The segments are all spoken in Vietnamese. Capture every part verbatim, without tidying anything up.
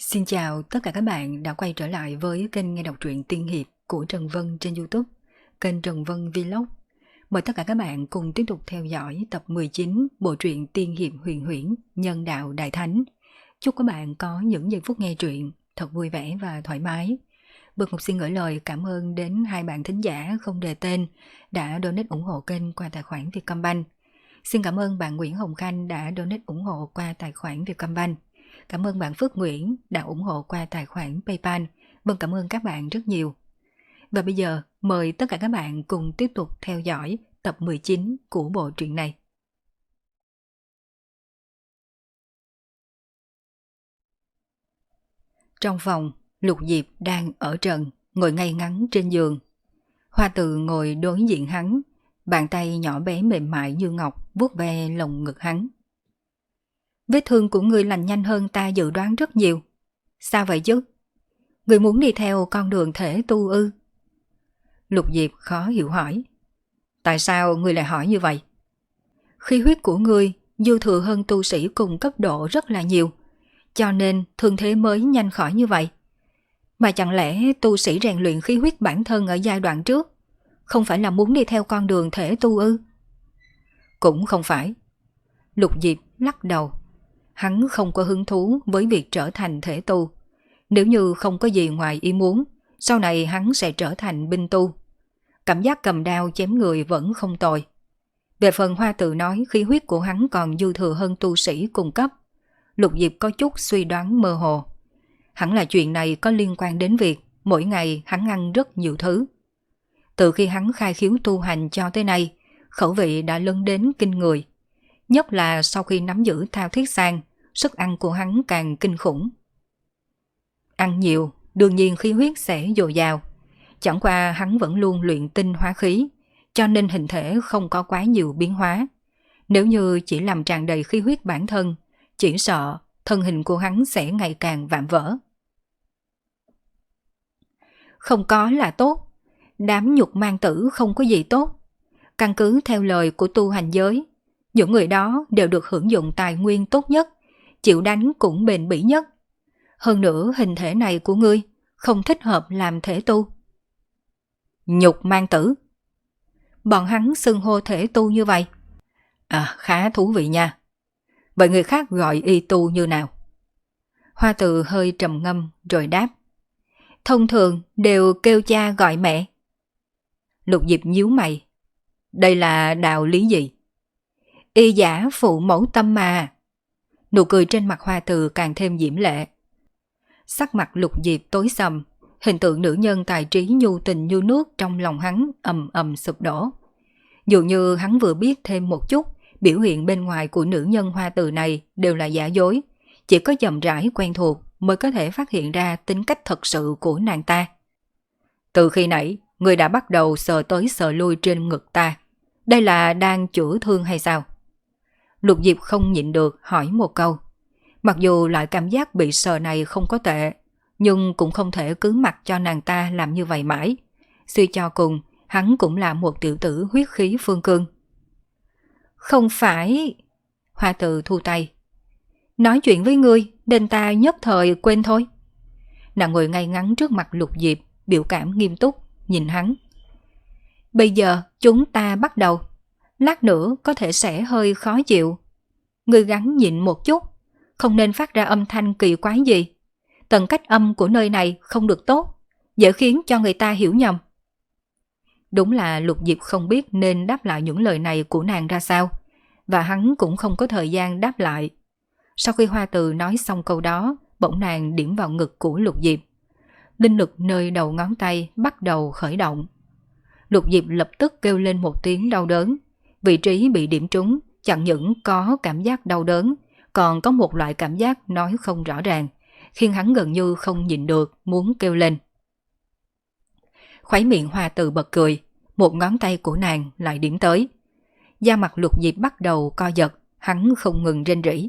Xin chào tất cả các bạn đã quay trở lại với kênh nghe đọc truyện tiên hiệp của Trần Vân trên YouTube, kênh Trần Vân Vlog. Mời tất cả các bạn cùng tiếp tục theo dõi tập mười chín bộ truyện tiên hiệp huyền huyễn Nhân đạo Đại Thánh. Chúc các bạn có những giây phút nghe truyện thật vui vẻ và thoải mái. Bực Ngọc xin gửi lời cảm ơn đến hai bạn thính giả không đề tên đã donate ủng hộ kênh qua tài khoản Vietcombank. Xin cảm ơn bạn Nguyễn Hồng Khanh đã donate ủng hộ qua tài khoản Vietcombank. Cảm ơn bạn Phước Nguyễn đã ủng hộ qua tài khoản PayPal. Vâng, cảm ơn các bạn rất nhiều. Và bây giờ mời tất cả các bạn cùng tiếp tục theo dõi tập mười chín của bộ truyện này. Trong phòng, Lục Diệp đang ở trần, ngồi ngay ngắn trên giường. Hoa Từ ngồi đối diện hắn, bàn tay nhỏ bé mềm mại như ngọc vuốt ve lồng ngực hắn. Vết thương của ngươi lành nhanh hơn ta dự đoán rất nhiều. Sao vậy chứ? Ngươi muốn đi theo con đường thể tu ư? Lục Diệp khó hiểu hỏi. Tại sao ngươi lại hỏi như vậy? Khí huyết của ngươi dư thừa hơn tu sĩ cùng cấp độ rất là nhiều, cho nên thương thế mới nhanh khỏi như vậy. Mà chẳng lẽ tu sĩ rèn luyện khí huyết bản thân ở giai đoạn trước không phải là muốn đi theo con đường thể tu ư? Cũng không phải. Lục Diệp lắc đầu. Hắn không có hứng thú với việc trở thành thể tu. Nếu như không có gì ngoài ý muốn, sau này hắn sẽ trở thành binh tu. Cảm giác cầm đao chém người vẫn không tồi. Về phần Hoa Từ nói khí huyết của hắn còn dư thừa hơn tu sĩ cùng cấp, Lục Diệp có chút suy đoán mơ hồ. Hẳn là chuyện này có liên quan đến việc mỗi ngày hắn ăn rất nhiều thứ. Từ khi hắn khai khiếu tu hành cho tới nay, khẩu vị đã lớn đến kinh người. Nhất là sau khi nắm giữ Thao Thiết Sang, sức ăn của hắn càng kinh khủng. Ăn nhiều, đương nhiên khí huyết sẽ dồi dào. Chẳng qua hắn vẫn luôn luyện tinh hóa khí, cho nên hình thể không có quá nhiều biến hóa. Nếu như chỉ làm tràn đầy khí huyết bản thân, chỉ sợ thân hình của hắn sẽ ngày càng vạm vỡ. Không có là tốt. Đám nhục mang tử không có gì tốt. Căn cứ theo lời của tu hành giới, những người đó đều được hưởng dụng tài nguyên tốt nhất, chịu đánh cũng bền bỉ nhất. Hơn nữa hình thể này của ngươi không thích hợp làm thể tu. Nhục mang tử. Bọn hắn xưng hô thể tu như vậy. À, khá thú vị nha. Vậy người khác gọi y tu như nào? Hoa Từ hơi trầm ngâm rồi đáp. Thông thường đều kêu cha gọi mẹ. Lục Diệp nhíu mày. Đây là đạo lý gì? Y giả phụ mẫu tâm mà. Nụ cười trên mặt Hoa Từ càng thêm diễm lệ. Sắc mặt Lục Diệp tối sầm, hình tượng nữ nhân tài trí nhu tình như nước trong lòng hắn ầm ầm sụp đổ. Dường như hắn vừa biết thêm một chút, biểu hiện bên ngoài của nữ nhân Hoa Từ này đều là giả dối, chỉ có chậm rãi quen thuộc mới có thể phát hiện ra tính cách thật sự của nàng ta. Từ khi nãy, người đã bắt đầu sờ tới sờ lui trên ngực ta. Đây là đang chữa thương hay sao? Lục Diệp không nhịn được hỏi một câu. Mặc dù loại cảm giác bị sờ này không có tệ, nhưng cũng không thể cứ mặc cho nàng ta làm như vậy mãi. Suy cho cùng, hắn cũng là một tiểu tử huyết khí phương cương. Không phải... Hoa Từ thu tay. Nói chuyện với ngươi, nên ta nhất thời quên thôi. Nàng ngồi ngay ngắn trước mặt Lục Diệp, biểu cảm nghiêm túc, nhìn hắn. Bây giờ chúng ta bắt đầu. Lát nữa có thể sẽ hơi khó chịu. Ngươi gắng nhịn một chút, không nên phát ra âm thanh kỳ quái gì. Tần cách âm của nơi này không được tốt, dễ khiến cho người ta hiểu nhầm. Đúng là Lục Diệp không biết nên đáp lại những lời này của nàng ra sao, và hắn cũng không có thời gian đáp lại. Sau khi Hoa Từ nói xong câu đó, bỗng nàng điểm vào ngực của Lục Diệp. Linh lực nơi đầu ngón tay bắt đầu khởi động. Lục Diệp lập tức kêu lên một tiếng đau đớn. Vị trí bị điểm trúng chẳng những có cảm giác đau đớn, còn có một loại cảm giác nói không rõ ràng, khiến hắn gần như không nhịn được muốn kêu lên. Khuấy miệng Hoa Từ bật cười, một ngón tay của nàng lại điểm tới. Da mặt Lục Diệp bắt đầu co giật, hắn không ngừng rên rỉ.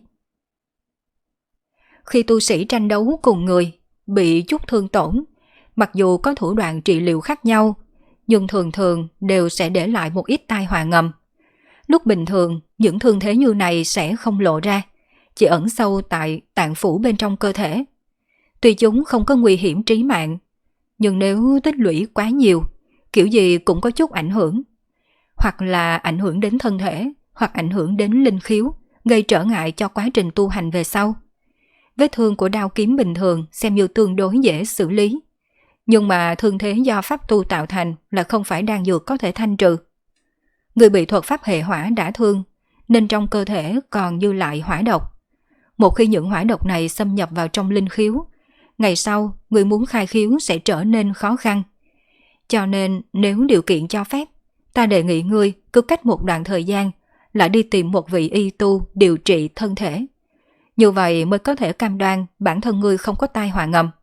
Khi tu sĩ tranh đấu cùng người, bị chút thương tổn, mặc dù có thủ đoạn trị liệu khác nhau, nhưng thường thường đều sẽ để lại một ít tai họa ngầm. Lúc bình thường, những thương thế như này sẽ không lộ ra, chỉ ẩn sâu tại tạng phủ bên trong cơ thể. Tuy chúng không có nguy hiểm trí mạng, nhưng nếu tích lũy quá nhiều, kiểu gì cũng có chút ảnh hưởng. Hoặc là ảnh hưởng đến thân thể, hoặc ảnh hưởng đến linh khiếu, gây trở ngại cho quá trình tu hành về sau. Vết thương của đao kiếm bình thường xem như tương đối dễ xử lý. Nhưng mà thương thế do pháp tu tạo thành là không phải đan dược có thể thanh trừ. Người bị thuật pháp hệ hỏa đã thương, nên trong cơ thể còn dư lại hỏa độc. Một khi những hỏa độc này xâm nhập vào trong linh khiếu, ngày sau người muốn khai khiếu sẽ trở nên khó khăn. Cho nên nếu điều kiện cho phép, ta đề nghị ngươi cứ cách một đoạn thời gian lại đi tìm một vị y tu điều trị thân thể. Như vậy mới có thể cam đoan bản thân ngươi không có tai họa ngầm.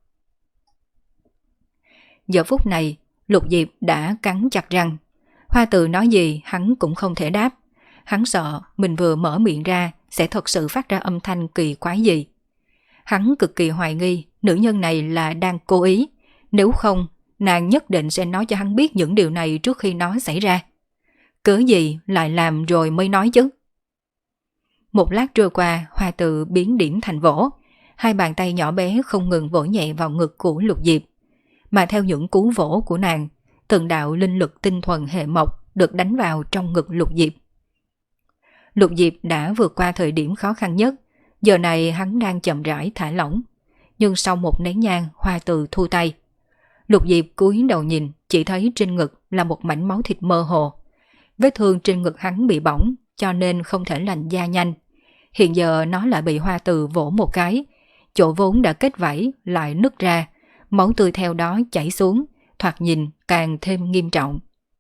Giờ phút này, Lục Diệp đã cắn chặt răng. Hoa Từ nói gì hắn cũng không thể đáp. Hắn sợ mình vừa mở miệng ra sẽ thật sự phát ra âm thanh kỳ quái gì. Hắn cực kỳ hoài nghi nữ nhân này là đang cố ý. Nếu không, nàng nhất định sẽ nói cho hắn biết những điều này trước khi nó xảy ra. Cớ gì lại làm rồi mới nói chứ? Một lát trôi qua, Hoa Từ biến điểm thành vỗ. Hai bàn tay nhỏ bé không ngừng vỗ nhẹ vào ngực của Lục Diệp. Mà theo những cú vỗ của nàng, từng đạo linh lực tinh thuần hệ mộc được đánh vào trong ngực Lục Diệp. Lục Diệp đã vượt qua thời điểm khó khăn nhất, giờ này hắn đang chậm rãi thả lỏng. Nhưng sau một nén nhang, Hoa Từ thu tay. Lục Diệp cúi đầu nhìn, chỉ thấy trên ngực là một mảnh máu thịt mơ hồ. Vết thương trên ngực hắn bị bỏng, cho nên không thể lành da nhanh. Hiện giờ nó lại bị Hoa Từ vỗ một cái, chỗ vốn đã kết vảy lại nứt ra, máu tươi theo đó chảy xuống, thoạt nhìn càng thêm nghiêm trọng.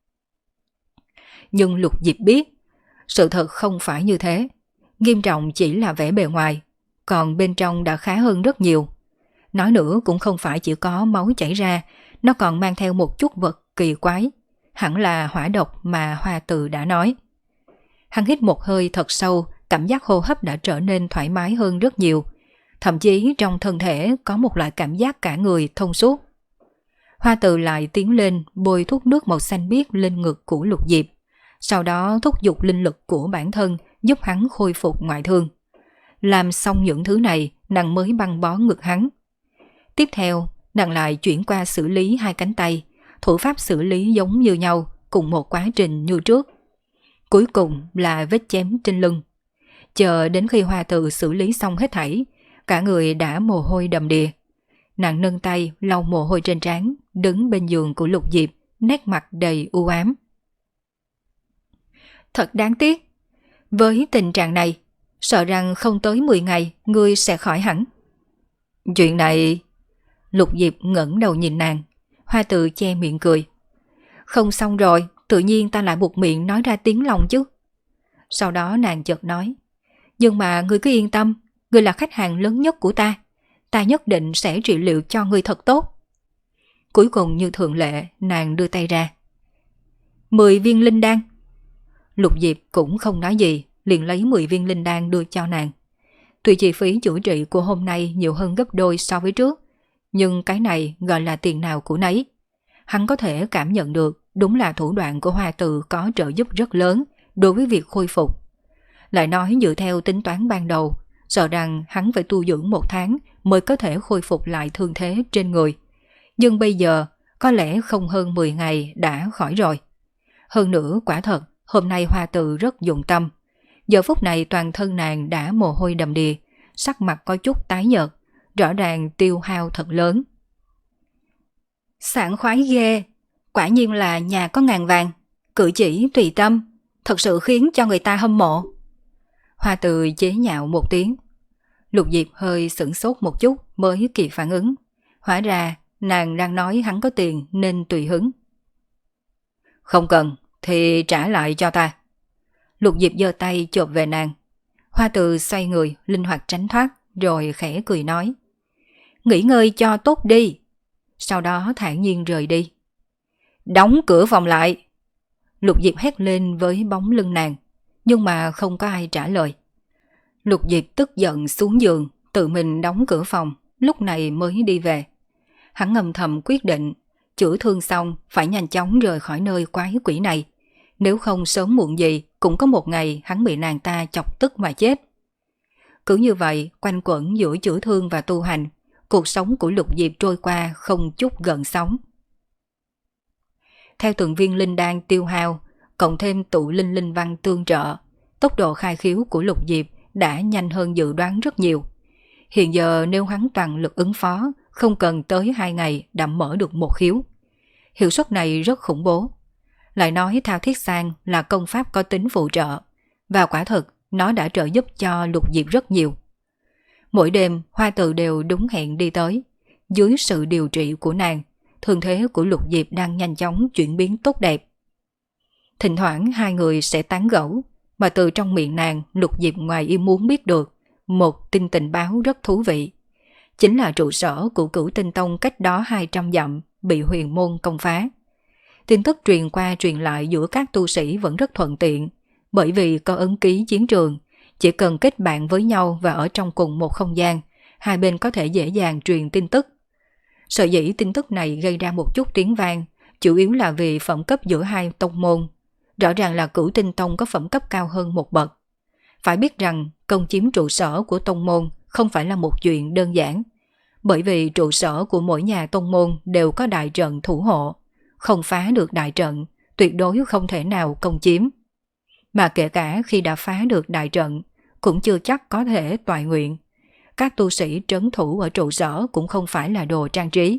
Nhưng Lục Diệp biết, sự thật không phải như thế. Nghiêm trọng chỉ là vẻ bề ngoài, còn bên trong đã khá hơn rất nhiều. Nói nữa cũng không phải chỉ có máu chảy ra, nó còn mang theo một chút vật kỳ quái. Hẳn là hỏa độc mà Hoa Từ đã nói. Hắn hít một hơi thật sâu, cảm giác hô hấp đã trở nên thoải mái hơn rất nhiều. Thậm chí trong thân thể có một loại cảm giác cả người thông suốt. Hoa Từ lại tiến lên bôi thuốc nước màu xanh biếc lên ngực của Lục Diệp. Sau đó thúc giục linh lực của bản thân giúp hắn khôi phục ngoại thương. Làm xong những thứ này, nàng mới băng bó ngực hắn. Tiếp theo, nàng lại chuyển qua xử lý hai cánh tay. Thủ pháp xử lý giống như nhau, cùng một quá trình như trước. Cuối cùng là vết chém trên lưng. Chờ đến khi Hoa Từ xử lý xong hết thảy, cả người đã mồ hôi đầm đìa. Nàng nâng tay lau mồ hôi trên trán, đứng bên giường của Lục Diệp, nét mặt đầy u ám. Thật đáng tiếc. Với tình trạng này, sợ rằng không tới mười ngày ngươi sẽ khỏi hẳn. Chuyện này... Lục Diệp ngẩng đầu nhìn nàng. Hoa Từ che miệng cười. Không xong rồi, tự nhiên ta lại buộc miệng nói ra tiếng lòng chứ. Sau đó nàng chợt nói. Nhưng mà ngươi cứ yên tâm, ngươi là khách hàng lớn nhất của ta. Ta nhất định sẽ trị liệu cho ngươi thật tốt. Cuối cùng như thường lệ, nàng đưa tay ra. Mười viên linh đan. Lục Diệp cũng không nói gì, liền lấy mười viên linh đan đưa cho nàng. Tuy chi phí chữa trị của hôm nay nhiều hơn gấp đôi so với trước, nhưng cái này gọi là tiền nào của nấy. Hắn có thể cảm nhận được đúng là thủ đoạn của Hoa Từ có trợ giúp rất lớn đối với việc khôi phục. Lại nói dựa theo tính toán ban đầu, sợ rằng hắn phải tu dưỡng một tháng mới có thể khôi phục lại thương thế trên người. Nhưng bây giờ có lẽ không hơn mười ngày đã khỏi rồi. Hơn nữa quả thật, hôm nay Hoa Từ rất dụng tâm. Giờ phút này toàn thân nàng đã mồ hôi đầm đìa, sắc mặt có chút tái nhợt, rõ ràng tiêu hao thật lớn. Sảng khoái ghê, quả nhiên là nhà có ngàn vàng, cử chỉ tùy tâm, thật sự khiến cho người ta hâm mộ. Hoa Từ chế nhạo một tiếng. Lục Diệp hơi sửng sốt một chút mới kịp phản ứng. Hóa ra nàng đang nói hắn có tiền nên tùy hứng. Không cần thì trả lại cho ta. Lục Diệp giơ tay chộp về nàng. Hoa Từ xoay người linh hoạt tránh thoát, rồi khẽ cười nói. Nghỉ ngơi cho tốt đi. Sau đó thản nhiên rời đi. Đóng cửa phòng lại. Lục Diệp hét lên với bóng lưng nàng, nhưng mà không có ai trả lời. Lục Diệp tức giận xuống giường, tự mình đóng cửa phòng, lúc này mới đi về. Hắn ngầm thầm quyết định, chữa thương xong phải nhanh chóng rời khỏi nơi quái quỷ này. Nếu không sớm muộn gì cũng có một ngày hắn bị nàng ta chọc tức mà chết. Cứ như vậy quanh quẩn giữa chữa thương và tu hành, cuộc sống của Lục Diệp trôi qua không chút gợn sóng. Theo từng viên linh đan tiêu hao, cộng thêm tụ linh linh văn tương trợ, tốc độ khai khiếu của Lục Diệp đã nhanh hơn dự đoán rất nhiều. Hiện giờ nếu hắn toàn lực ứng phó, không cần tới hai ngày đã mở được một khiếu. Hiệu suất này rất khủng bố. Lại nói Thao Thiết Sang là công pháp có tính phụ trợ, và quả thực nó đã trợ giúp cho Lục Diệp rất nhiều. Mỗi đêm Hoa Từ đều đúng hẹn đi tới. Dưới sự điều trị của nàng, thương thế của Lục Diệp đang nhanh chóng chuyển biến tốt đẹp. Thỉnh thoảng hai người sẽ tán gẫu, mà từ trong miệng nàng, Lục Diệp ngoài ý muốn biết được một tin tình báo rất thú vị. Chính là trụ sở của Cửu Tinh Tông cách đó hai trăm dặm bị huyền môn công phá. Tin tức truyền qua truyền lại giữa các tu sĩ vẫn rất thuận tiện, bởi vì có ấn ký chiến trường, chỉ cần kết bạn với nhau và ở trong cùng một không gian, hai bên có thể dễ dàng truyền tin tức. Sở dĩ tin tức này gây ra một chút tiếng vang, chủ yếu là vì phẩm cấp giữa hai tông môn. Rõ ràng là Cửu Tinh Tông có phẩm cấp cao hơn một bậc. Phải biết rằng công chiếm trụ sở của tông môn không phải là một chuyện đơn giản, bởi vì trụ sở của mỗi nhà tông môn đều có đại trận thủ hộ, không phá được đại trận, tuyệt đối không thể nào công chiếm. Mà kể cả khi đã phá được đại trận, cũng chưa chắc có thể toại nguyện. Các tu sĩ trấn thủ ở trụ sở cũng không phải là đồ trang trí.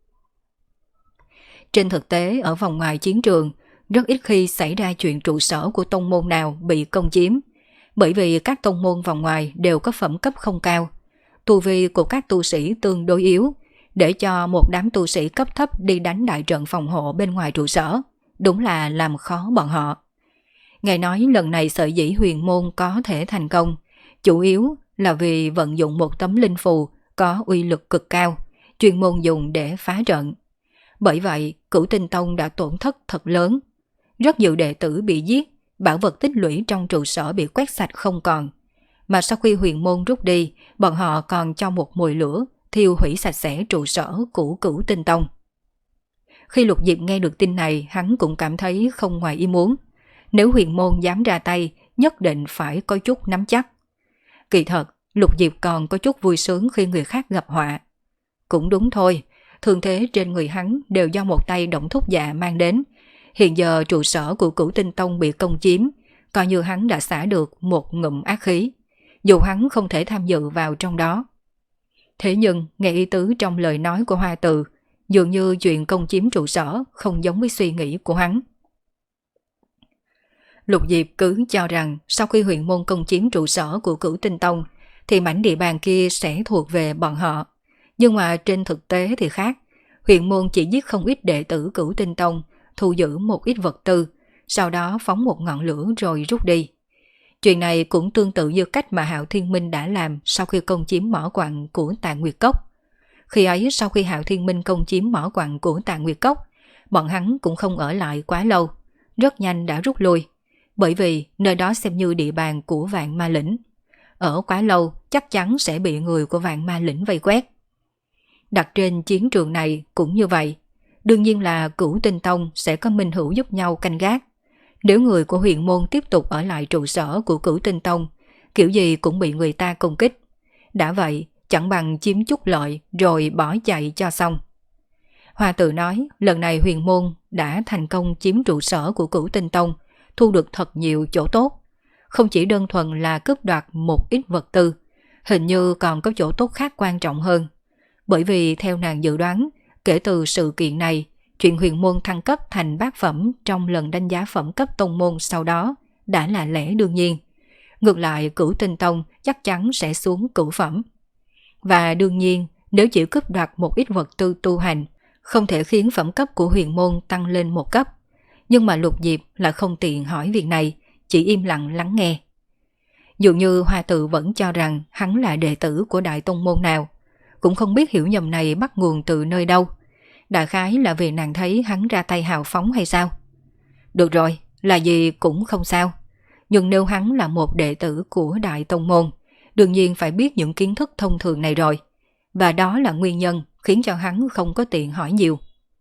Trên thực tế, ở vòng ngoài chiến trường, rất ít khi xảy ra chuyện trụ sở của tông môn nào bị công chiếm, bởi vì các tông môn vòng ngoài đều có phẩm cấp không cao. Tu vi của các tu sĩ tương đối yếu, để cho một đám tu sĩ cấp thấp đi đánh đại trận phòng hộ bên ngoài trụ sở, đúng là làm khó bọn họ. Ngài nói lần này sở dĩ huyền môn có thể thành công, chủ yếu là vì vận dụng một tấm linh phù có uy lực cực cao, chuyên môn dùng để phá trận. Bởi vậy, Cửu Tinh Tông đã tổn thất thật lớn. Rất nhiều đệ tử bị giết, bảo vật tích lũy trong trụ sở bị quét sạch không còn. Mà sau khi huyền môn rút đi, bọn họ còn cho một mùi lửa thiêu hủy sạch sẽ trụ sở của Cửu Tinh Tông. Khi Lục Diệp nghe được tin này, hắn cũng cảm thấy không ngoài ý muốn. Nếu huyền môn dám ra tay, nhất định phải có chút nắm chắc. Kỳ thật, Lục Diệp còn có chút vui sướng khi người khác gặp họa. Cũng đúng thôi, thương thế trên người hắn đều do một tay Động Thúc Dạ mang đến. Hiện giờ trụ sở của Cửu Tinh Tông bị công chiếm, coi như hắn đã xả được một ngụm ác khí, dù hắn không thể tham dự vào trong đó. Thế nhưng, nghe ý tứ trong lời nói của Hoa Từ, dường như chuyện công chiếm trụ sở không giống với suy nghĩ của hắn. Lục Diệp cứ cho rằng sau khi huyền môn công chiếm trụ sở của Cửu Tinh Tông thì mảnh địa bàn kia sẽ thuộc về bọn họ. Nhưng mà trên thực tế thì khác. Huyền môn chỉ giết không ít đệ tử Cửu Tinh Tông, thu giữ một ít vật tư, sau đó phóng một ngọn lửa rồi rút đi. Chuyện này cũng tương tự như cách mà Hạo Thiên Minh đã làm sau khi công chiếm mỏ quặng của Tạng Nguyệt Cốc. Khi ấy sau khi Hạo Thiên Minh công chiếm mỏ quặng của Tạng Nguyệt Cốc, bọn hắn cũng không ở lại quá lâu, rất nhanh đã rút lui. Bởi vì nơi đó xem như địa bàn của Vạn Ma Lĩnh. Ở quá lâu chắc chắn sẽ bị người của Vạn Ma Lĩnh vây quét. Đặt trên chiến trường này cũng như vậy. Đương nhiên là Cửu Tinh Tông sẽ có minh hữu giúp nhau canh gác. Nếu người của huyền môn tiếp tục ở lại trụ sở của Cửu Tinh Tông, kiểu gì cũng bị người ta công kích. Đã vậy, chẳng bằng chiếm chút lợi rồi bỏ chạy cho xong. Hoa Tử nói lần này huyền môn đã thành công chiếm trụ sở của Cửu Tinh Tông, thu được thật nhiều chỗ tốt. Không chỉ đơn thuần là cướp đoạt một ít vật tư, hình như còn có chỗ tốt khác quan trọng hơn. Bởi vì theo nàng dự đoán, kể từ sự kiện này, chuyện huyền môn thăng cấp thành bát phẩm trong lần đánh giá phẩm cấp tông môn sau đó đã là lẽ đương nhiên. Ngược lại Cửu Tinh Tông chắc chắn sẽ xuống cửu phẩm. Và đương nhiên, nếu chỉ cướp đoạt một ít vật tư tu hành, không thể khiến phẩm cấp của huyền môn tăng lên một cấp. Nhưng mà Lục Diệp là không tiện hỏi việc này, chỉ im lặng lắng nghe. Dường như Hoa Tự vẫn cho rằng hắn là đệ tử của đại tông môn nào, cũng không biết hiểu nhầm này bắt nguồn từ nơi đâu. Đại khái là vì nàng thấy hắn ra tay hào phóng hay sao? Được rồi, là gì cũng không sao. Nhưng nếu hắn là một đệ tử của đại tông môn, đương nhiên phải biết những kiến thức thông thường này rồi. Và đó là nguyên nhân khiến cho hắn không có tiện hỏi nhiều.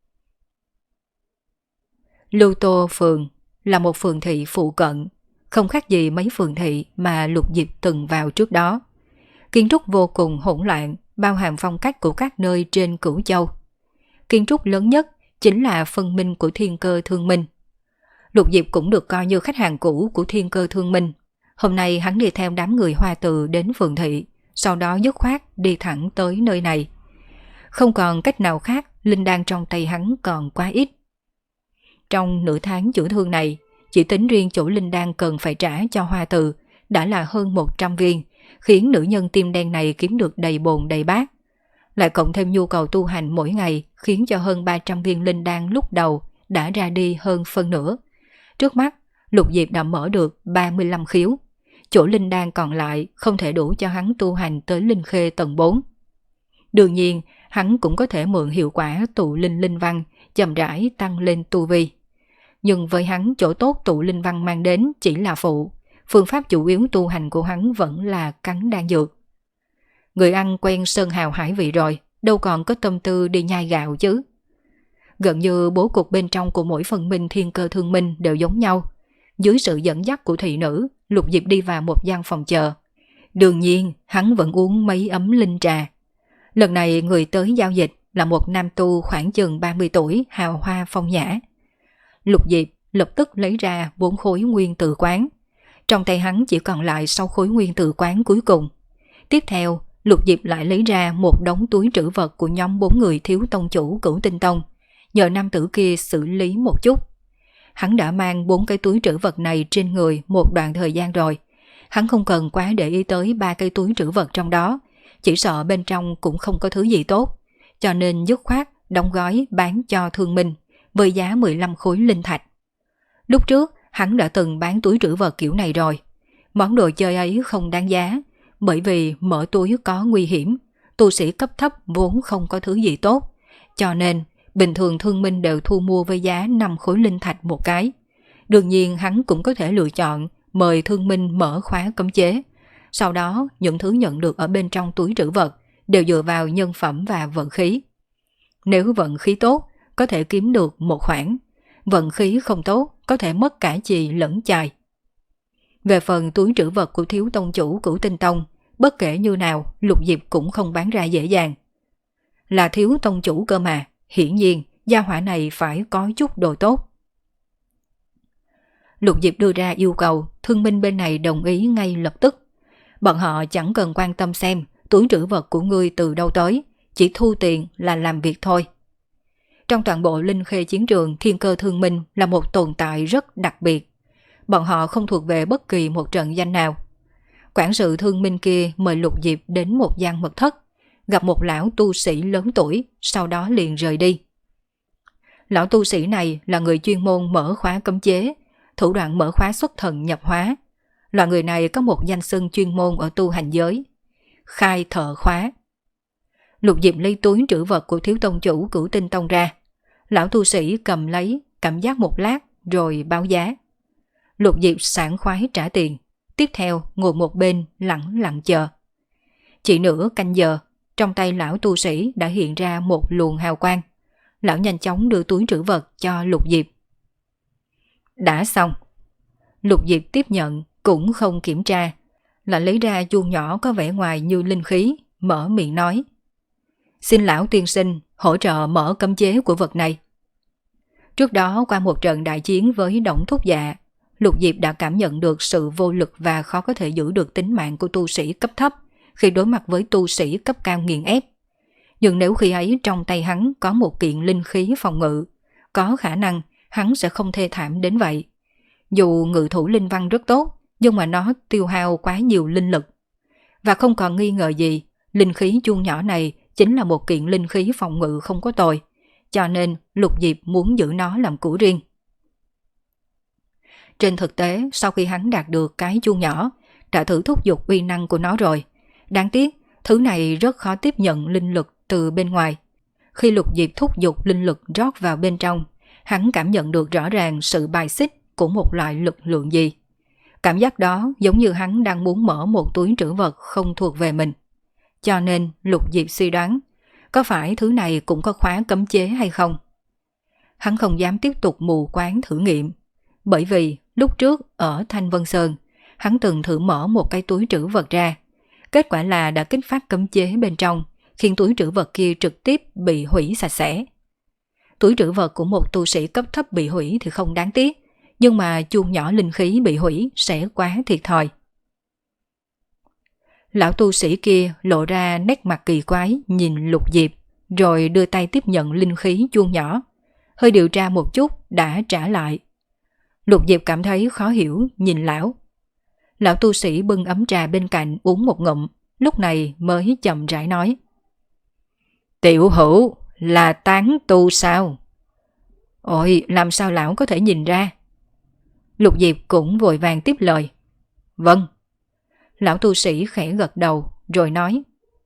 Lưu Tô Phường là một phường thị phụ cận, không khác gì mấy phường thị mà Lục Diệp từng vào trước đó. Kiến trúc vô cùng hỗn loạn, bao hàm phong cách của các nơi trên Cửu Châu. Kiến trúc lớn nhất chính là phân minh của Thiên Cơ Thương Minh. Lục Diệp cũng được coi như khách hàng cũ của Thiên Cơ Thương Minh. Hôm nay hắn đi theo đám người Hoa Từ đến phường thị, sau đó dứt khoát đi thẳng tới nơi này. Không còn cách nào khác, linh đan trong tay hắn còn quá ít. Trong nửa tháng chữa thương này, chỉ tính riêng chỗ linh đan cần phải trả cho Hoa Từ đã là hơn một trăm viên, khiến nữ nhân tim đen này kiếm được đầy bồn đầy bát. Lại cộng thêm nhu cầu tu hành mỗi ngày, khiến cho hơn ba trăm viên linh đan lúc đầu đã ra đi hơn phân nửa. Trước mắt, Lục Diệp đã mở được ba mươi lăm khiếu. Chỗ linh đan còn lại không thể đủ cho hắn tu hành tới linh khê tầng bốn. Đương nhiên, hắn cũng có thể mượn hiệu quả tụ linh linh văn, chậm rãi tăng lên tu vi. Nhưng với hắn, chỗ tốt tụ linh văn mang đến chỉ là phụ. Phương pháp chủ yếu tu hành của hắn vẫn là cắn đan dược. Người ăn quen sơn hào hải vị rồi, đâu còn có tâm tư đi nhai gạo chứ. Gần như bố cục bên trong của mỗi phân minh Thiên Cơ Thương Minh đều giống nhau. Dưới sự dẫn dắt của thị nữ, Lục Diệp đi vào một gian phòng chờ. Đương nhiên, hắn vẫn uống mấy ấm linh trà. Lần này người tới giao dịch là một nam tu khoảng chừng ba mươi tuổi, hào hoa phong nhã. Lục Diệp lập tức lấy ra bốn khối nguyên tử quán. Trong tay hắn chỉ còn lại sáu khối nguyên tử quán cuối cùng. Tiếp theo, Lục Diệp lại lấy ra một đống túi trữ vật của nhóm bốn người thiếu tông chủ Cửu Tinh Tông, nhờ nam tử kia xử lý một chút. Hắn đã mang bốn cái túi trữ vật này trên người một đoạn thời gian rồi. Hắn không cần quá để ý tới ba cái túi trữ vật trong đó, chỉ sợ bên trong cũng không có thứ gì tốt, cho nên dứt khoát đóng gói bán cho thương minh với giá mười lăm khối linh thạch. Lúc trước hắn đã từng bán túi trữ vật kiểu này rồi. Món đồ chơi ấy không đáng giá, bởi vì mở túi có nguy hiểm, tu sĩ cấp thấp vốn không có thứ gì tốt, cho nên bình thường thương minh đều thu mua với giá năm khối linh thạch một cái. Đương nhiên hắn cũng có thể lựa chọn mời thương minh mở khóa cấm chế. Sau đó những thứ nhận được ở bên trong túi trữ vật đều dựa vào nhân phẩm và vận khí. Nếu vận khí tốt, có thể kiếm được một khoản. Vận khí không tốt, có thể mất cả chì lẫn chài. Về phần túi trữ vật của thiếu tông chủ Cửu Tinh Tông, bất kể như nào, Lục Diệp cũng không bán ra dễ dàng. Là thiếu tông chủ cơ mà, hiển nhiên gia hỏa này phải có chút đồ tốt. Lục Diệp đưa ra yêu cầu, thương minh bên này đồng ý ngay lập tức. Bọn họ chẳng cần quan tâm xem túi trữ vật của ngươi từ đâu tới, chỉ thu tiền là làm việc thôi. Trong toàn bộ linh khê chiến trường, Thiên Cơ Thương Minh là một tồn tại rất đặc biệt. Bọn họ không thuộc về bất kỳ một trận danh nào. Quản sự Thương Minh kia mời Lục Diệp đến một gian mật thất, gặp một lão tu sĩ lớn tuổi, sau đó liền rời đi. Lão tu sĩ này là người chuyên môn mở khóa cấm chế, thủ đoạn mở khóa xuất thần nhập hóa. Loại người này có một danh xưng chuyên môn ở tu hành giới, khai thợ khóa. Lục Diệp lấy túi trữ vật của thiếu tông chủ Cửu Tinh Tông ra. Lão tu sĩ cầm lấy, cảm giác một lát rồi báo giá. Lục Diệp sảng khoái trả tiền, tiếp theo ngồi một bên lặng lặng chờ. Chỉ nửa canh giờ, trong tay lão tu sĩ đã hiện ra một luồng hào quang. Lão nhanh chóng đưa túi trữ vật cho Lục Diệp. Đã xong. Lục Diệp tiếp nhận, cũng không kiểm tra, lại lấy ra chuông nhỏ có vẻ ngoài như linh khí, mở miệng nói: Xin lão tiên sinh hỗ trợ mở cấm chế của vật này. Trước đó qua một trận đại chiến với Đổng Thúc Dạ, Lục Diệp đã cảm nhận được sự vô lực và khó có thể giữ được tính mạng của tu sĩ cấp thấp khi đối mặt với tu sĩ cấp cao nghiền ép. Nhưng nếu khi ấy trong tay hắn có một kiện linh khí phòng ngự, có khả năng hắn sẽ không thê thảm đến vậy. Dù ngự thủ linh văn rất tốt, nhưng mà nó tiêu hao quá nhiều linh lực. Và không còn nghi ngờ gì, linh khí chuông nhỏ này chính là một kiện linh khí phòng ngự không có tồi, cho nên Lục Diệp muốn giữ nó làm của riêng. Trên thực tế, sau khi hắn đạt được cái chuông nhỏ, đã thử thúc giục uy năng của nó rồi. Đáng tiếc, thứ này rất khó tiếp nhận linh lực từ bên ngoài. Khi Lục Diệp thúc giục linh lực rót vào bên trong, hắn cảm nhận được rõ ràng sự bài xích của một loại lực lượng gì. Cảm giác đó giống như hắn đang muốn mở một túi trữ vật không thuộc về mình. Cho nên Lục Diệp suy đoán, có phải thứ này cũng có khóa cấm chế hay không? Hắn không dám tiếp tục mù quáng thử nghiệm, bởi vì lúc trước ở Thanh Vân Sơn, hắn từng thử mở một cái túi trữ vật ra. Kết quả là đã kích phát cấm chế bên trong, khiến túi trữ vật kia trực tiếp bị hủy sạch sẽ. Túi trữ vật của một tu sĩ cấp thấp bị hủy thì không đáng tiếc, nhưng mà chuông nhỏ linh khí bị hủy sẽ quá thiệt thòi. Lão tu sĩ kia lộ ra nét mặt kỳ quái nhìn Lục Diệp, rồi đưa tay tiếp nhận linh khí chuông nhỏ. Hơi điều tra một chút đã trả lại. Lục Diệp cảm thấy khó hiểu nhìn lão. Lão tu sĩ bưng ấm trà bên cạnh uống một ngụm, lúc này mới chậm rãi nói. Tiểu hữu là tán tu sao? Ôi, làm sao lão có thể nhìn ra? Lục Diệp cũng vội vàng tiếp lời. Vâng. Lão tu sĩ khẽ gật đầu rồi nói.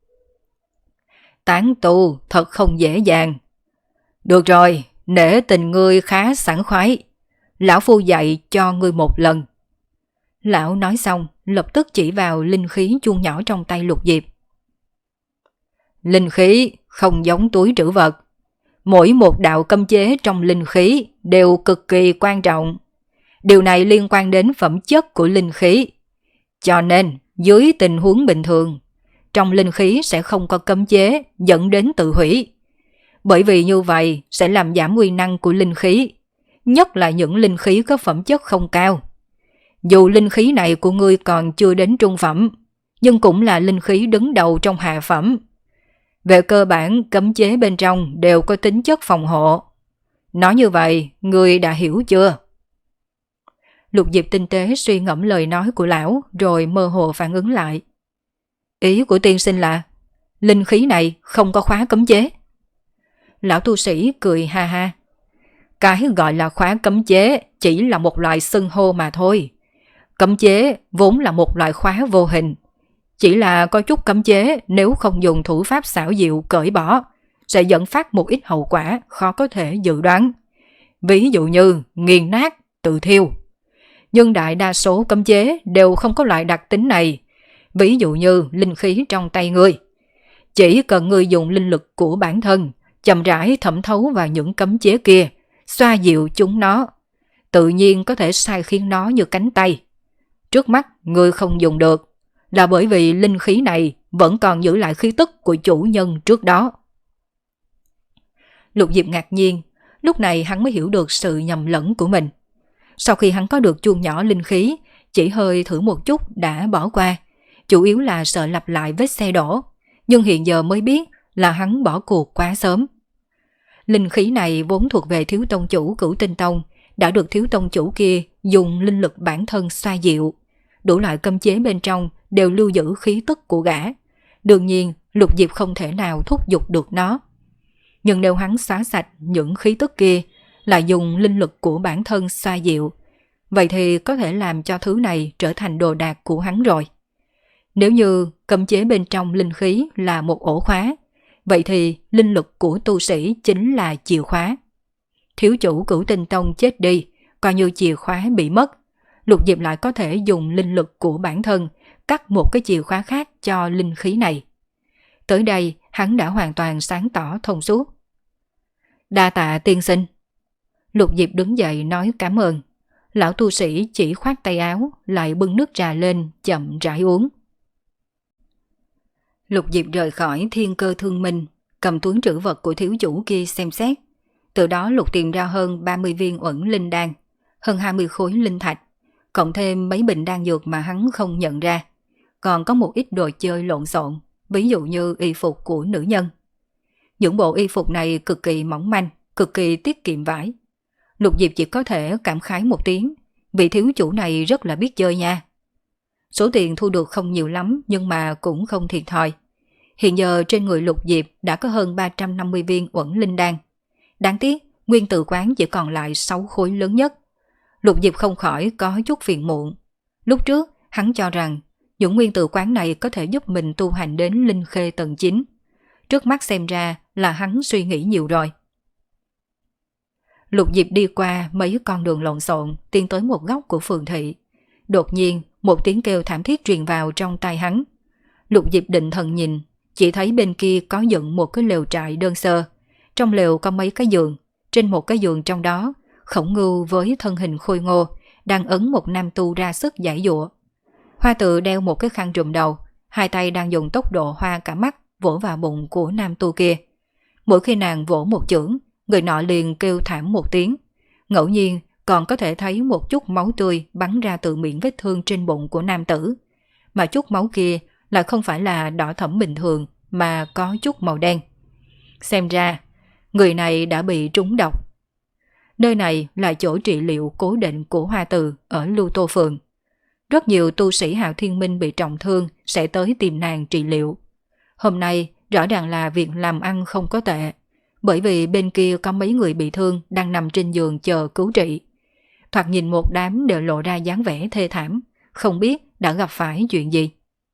Tán tu thật không dễ dàng. Được rồi, nể tình ngươi khá sảng khoái. Lão phu dạy cho ngươi một lần. Lão nói xong lập tức chỉ vào linh khí chuông nhỏ trong tay Lục Diệp. Linh khí không giống túi trữ vật. Mỗi một đạo cấm chế trong linh khí đều cực kỳ quan trọng. Điều này liên quan đến phẩm chất của linh khí. Cho nên, dưới tình huống bình thường, trong linh khí sẽ không có cấm chế dẫn đến tự hủy. Bởi vì như vậy sẽ làm giảm uy năng của linh khí, nhất là những linh khí có phẩm chất không cao. Dù linh khí này của ngươi còn chưa đến trung phẩm, nhưng cũng là linh khí đứng đầu trong hạ phẩm. Về cơ bản, cấm chế bên trong đều có tính chất phòng hộ. Nói như vậy, ngươi đã hiểu chưa? Lục Diệp tinh tế suy ngẫm lời nói của lão rồi mơ hồ phản ứng lại. Ý của tiên sinh là linh khí này không có khóa cấm chế. Lão tu sĩ cười ha ha. Cái gọi là khóa cấm chế chỉ là một loại xưng hô mà thôi. Cấm chế vốn là một loại khóa vô hình. Chỉ là có chút cấm chế nếu không dùng thủ pháp xảo diệu cởi bỏ sẽ dẫn phát một ít hậu quả khó có thể dự đoán. Ví dụ như nghiền nát, tự thiêu. Nhưng đại đa số cấm chế đều không có loại đặc tính này. Ví dụ như linh khí trong tay ngươi. Chỉ cần ngươi dùng linh lực của bản thân chậm rãi thẩm thấu vào những cấm chế kia, xoa dịu chúng nó, tự nhiên có thể sai khiến nó như cánh tay. Trước mắt ngươi không dùng được là bởi vì linh khí này vẫn còn giữ lại khí tức của chủ nhân trước đó. Lục Diệp ngạc nhiên, lúc này hắn mới hiểu được sự nhầm lẫn của mình. Sau khi hắn có được chuông nhỏ linh khí, chỉ hơi thử một chút đã bỏ qua, chủ yếu là sợ lặp lại vết xe đổ, nhưng hiện giờ mới biết là hắn bỏ cuộc quá sớm. Linh khí này vốn thuộc về thiếu tông chủ Cửu Tinh Tông, đã được thiếu tông chủ kia dùng linh lực bản thân xoa dịu. Đủ loại cấm chế bên trong đều lưu giữ khí tức của gã. Đương nhiên, Lục Diệp không thể nào thúc giục được nó. Nhưng nếu hắn xóa sạch những khí tức kia, lại dùng linh lực của bản thân xoa dịu, vậy thì có thể làm cho thứ này trở thành đồ đạc của hắn rồi. Nếu như cấm chế bên trong linh khí là một ổ khóa, vậy thì linh lực của tu sĩ chính là chìa khóa. Thiếu chủ Cửu Tinh Tông chết đi, coi như chìa khóa bị mất, Lục Diệp lại có thể dùng linh lực của bản thân cắt một cái chìa khóa khác cho linh khí này. Tới đây, hắn đã hoàn toàn sáng tỏ thông suốt. Đa tạ tiên sinh. Lục Diệp đứng dậy nói cảm ơn. Lão tu sĩ chỉ khoát tay áo, lại bưng nước trà lên, chậm rãi uống. Lục Diệp rời khỏi Thiên Cơ Thương Minh, cầm túi trữ vật của thiếu chủ kia xem xét. Từ đó Lục tìm ra hơn ba mươi viên uẩn linh đan, hơn hai mươi khối linh thạch, cộng thêm mấy bình đan dược mà hắn không nhận ra. Còn có một ít đồ chơi lộn xộn, ví dụ như y phục của nữ nhân. Những bộ y phục này cực kỳ mỏng manh, cực kỳ tiết kiệm vải. Lục Diệp chỉ có thể cảm khái một tiếng, vị thiếu chủ này rất là biết chơi nha. Số tiền thu được không nhiều lắm nhưng mà cũng không thiệt thòi. Hiện giờ trên người Lục Diệp đã có hơn ba trăm năm mươi viên uẩn linh đan. Đáng tiếc, nguyên tử quán chỉ còn lại sáu khối lớn nhất. Lục Diệp không khỏi có chút phiền muộn. Lúc trước, hắn cho rằng những nguyên tử quán này có thể giúp mình tu hành đến linh khê tầng chín. Trước mắt xem ra là hắn suy nghĩ nhiều rồi. Lục Diệp đi qua mấy con đường lộn xộn, tiến tới một góc của phường thị. Đột nhiên, một tiếng kêu thảm thiết truyền vào trong tai hắn. Lục Diệp định thần nhìn, chỉ thấy bên kia có dựng một cái lều trại đơn sơ. Trong lều có mấy cái giường, trên một cái giường trong đó, Khổng Ngưu với thân hình khôi ngô, đang ấn một nam tu ra sức giãy giụa. Hoa Tự đeo một cái khăn trùm đầu, hai tay đang dùng tốc độ hoa cả mắt, vỗ vào bụng của nam tu kia. Mỗi khi nàng vỗ một chưởng, người nọ liền kêu thảm một tiếng. Ngẫu nhiên còn có thể thấy một chút máu tươi bắn ra từ miệng vết thương trên bụng của nam tử. Mà chút máu kia lại không phải là đỏ thẫm bình thường mà có chút màu đen. Xem ra, người này đã bị trúng độc. Nơi này là chỗ trị liệu cố định của Hoa Từ ở Lưu Tô Phường. Rất nhiều tu sĩ Hạo Thiên Minh bị trọng thương sẽ tới tìm nàng trị liệu. Hôm nay rõ ràng là việc làm ăn không có tệ, bởi vì bên kia có mấy người bị thương đang nằm trên giường chờ cứu trị. Thoạt nhìn một đám đều lộ ra dáng vẻ thê thảm, không biết đã gặp phải chuyện gì.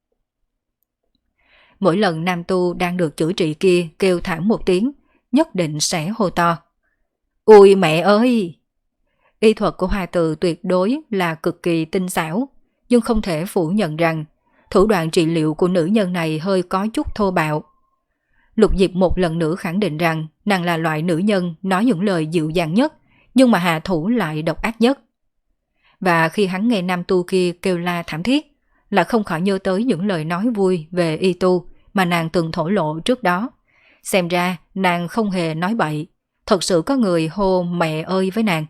Mỗi lần nam tu đang được chữa trị kia kêu thảm một tiếng, nhất định sẽ hô to. Ôi mẹ ơi! Y thuật của Hoa Từ tuyệt đối là cực kỳ tinh xảo, nhưng không thể phủ nhận rằng thủ đoạn trị liệu của nữ nhân này hơi có chút thô bạo. Lục Diệp một lần nữa khẳng định rằng nàng là loại nữ nhân nói những lời dịu dàng nhất, nhưng mà hạ thủ lại độc ác nhất. Và khi hắn nghe nam tu kia kêu la thảm thiết, là không khỏi nhớ tới những lời nói vui về y tu mà nàng từng thổ lộ trước đó. Xem ra nàng không hề nói bậy, thật sự có người hô mẹ ơi với nàng.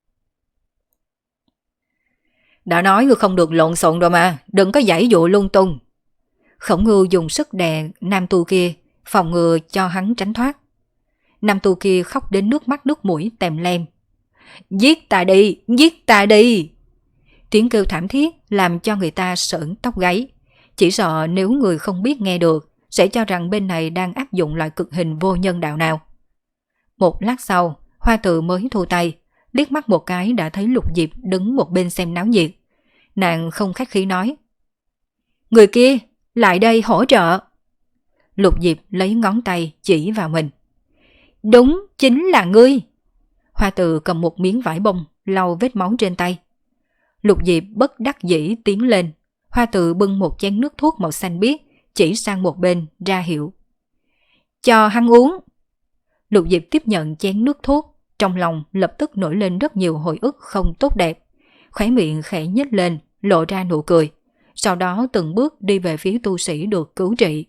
Đã nói ngươi không được lộn xộn rồi mà, đừng có giãy dụ lung tung. Khổng Ngưu dùng sức đè nam tu kia, phòng ngừa cho hắn tránh thoát. Nam tu kia khóc đến nước mắt nước mũi tèm lem. Giết ta đi, giết ta đi. Tiếng kêu thảm thiết làm cho người ta sởn tóc gáy. Chỉ sợ nếu người không biết nghe được, sẽ cho rằng bên này đang áp dụng loại cực hình vô nhân đạo nào. Một lát sau, Hoa Từ mới thu tay, liếc mắt một cái đã thấy Lục Diệp đứng một bên xem náo nhiệt. Nàng không khách khí nói. Người kia, lại đây hỗ trợ. Lục Diệp lấy ngón tay chỉ vào mình. Đúng, chính là ngươi. Hoa Từ cầm một miếng vải bông, lau vết máu trên tay. Lục Diệp bất đắc dĩ tiến lên. Hoa Từ bưng một chén nước thuốc màu xanh biếc, chỉ sang một bên, ra hiệu. Cho hắn uống. Lục Diệp tiếp nhận chén nước thuốc, trong lòng lập tức nổi lên rất nhiều hồi ức không tốt đẹp. Khóe miệng khẽ nhếch lên, lộ ra nụ cười. Sau đó từng bước đi về phía tu sĩ được cứu trị.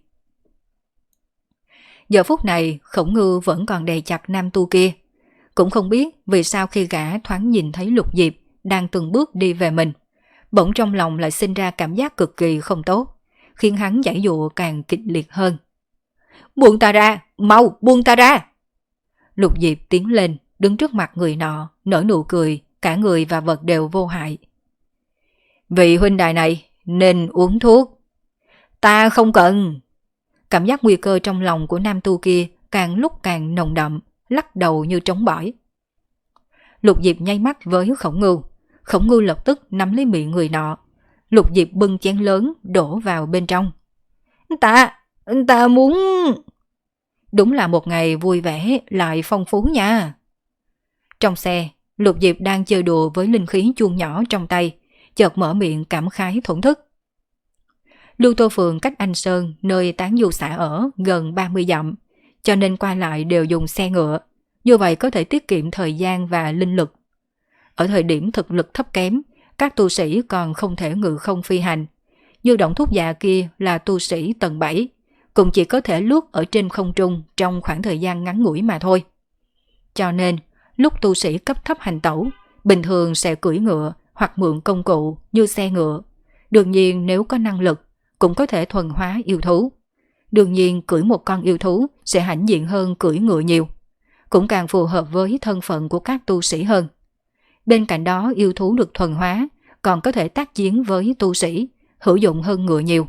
Giờ phút này, Khổng Ngưu vẫn còn đè chặt nam tu kia. Cũng không biết vì sao khi gã thoáng nhìn thấy Lục Diệp đang từng bước đi về mình, bỗng trong lòng lại sinh ra cảm giác cực kỳ không tốt, khiến hắn giãy dụa càng kịch liệt hơn. Buông ta ra, mau buông ta ra. Lục Diệp tiến lên, đứng trước mặt người nọ, nở nụ cười, cả người và vật đều vô hại. Vị huynh đài này nên uống thuốc. Ta không cần. Cảm giác nguy cơ trong lòng của nam tu kia càng lúc càng nồng đậm, lắc đầu như trống bỏi. Lục Diệp nháy mắt với Khổng Ngưu. Khổng Ngưu lập tức nắm lấy miệng người nọ. Lục Diệp bưng chén lớn đổ vào bên trong. Ta, ta muốn... Đúng là một ngày vui vẻ lại phong phú nha. Trong xe, Lục Diệp đang chơi đùa với linh khí chuông nhỏ trong tay, chợt mở miệng cảm khái thổn thức. Lưu Tô Phường cách Anh Sơn, nơi tán du xã ở, gần ba mươi dặm, cho nên qua lại đều dùng xe ngựa. Như vậy có thể tiết kiệm thời gian và linh lực. Ở thời điểm thực lực thấp kém, các tu sĩ còn không thể ngự không phi hành. Như Động Thúc già kia là tu sĩ tầng bảy, cũng chỉ có thể lướt ở trên không trung trong khoảng thời gian ngắn ngủi mà thôi. Cho nên, lúc tu sĩ cấp thấp hành tẩu, bình thường sẽ cưỡi ngựa hoặc mượn công cụ như xe ngựa. Đương nhiên nếu có năng lực, cũng có thể thuần hóa yêu thú. Đương nhiên cưỡi một con yêu thú sẽ hãnh diện hơn cưỡi ngựa nhiều, cũng càng phù hợp với thân phận của các tu sĩ hơn. Bên cạnh đó yêu thú được thuần hóa còn có thể tác chiến với tu sĩ, hữu dụng hơn ngựa nhiều.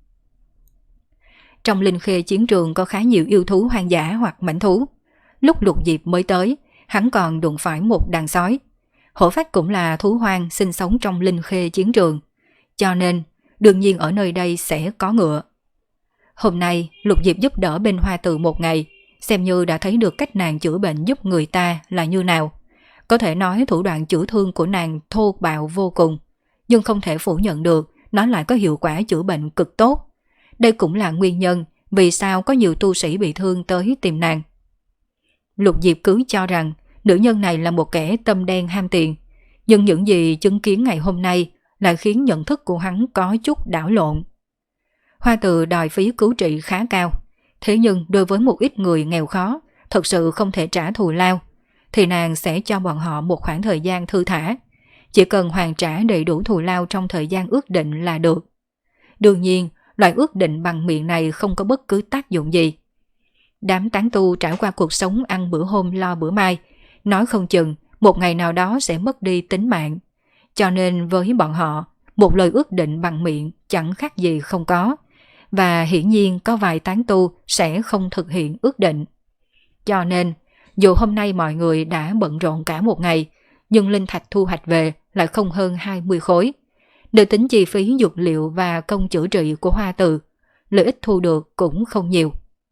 Trong linh khê chiến trường có khá nhiều yêu thú hoang dã hoặc mãnh thú. Lúc Lục Diệp mới tới, hắn còn đụng phải một đàn sói. Hổ phách cũng là thú hoang sinh sống trong linh khê chiến trường, cho nên đương nhiên ở nơi đây sẽ có ngựa. Hôm nay Lục Diệp giúp đỡ bên Hoa Từ một ngày, xem như đã thấy được cách nàng chữa bệnh giúp người ta là như nào. Có thể nói thủ đoạn chữa thương của nàng thô bạo vô cùng, nhưng không thể phủ nhận được nó lại có hiệu quả chữa bệnh cực tốt. Đây cũng là nguyên nhân vì sao có nhiều tu sĩ bị thương tới tìm nàng. Lục Diệp cứ cho rằng nữ nhân này là một kẻ tâm đen ham tiền, nhưng những gì chứng kiến ngày hôm nay lại khiến nhận thức của hắn có chút đảo lộn. Hoa Từ đòi phí cứu trị khá cao, Thế nhưng đối với một ít người nghèo khó, thật sự không thể trả thù lao, thì nàng sẽ cho bọn họ một khoảng thời gian thư thả. Chỉ cần hoàn trả đầy đủ thù lao trong thời gian ước định là được. Đương nhiên, loại ước định bằng miệng này không có bất cứ tác dụng gì. Đám tán tu trải qua cuộc sống ăn bữa hôm lo bữa mai, nói không chừng một ngày nào đó sẽ mất đi tính mạng. Cho nên với bọn họ, một lời ước định bằng miệng chẳng khác gì không có. Và hiển nhiên có vài tán tu sẽ không thực hiện ước định. Cho nên, dù hôm nay mọi người đã bận rộn cả một ngày, nhưng linh thạch thu hoạch về lại không hơn hai mươi khối. Nếu tính chi phí dược liệu và công chữa trị của Hoa Từ, lợi ích thu được cũng không nhiều.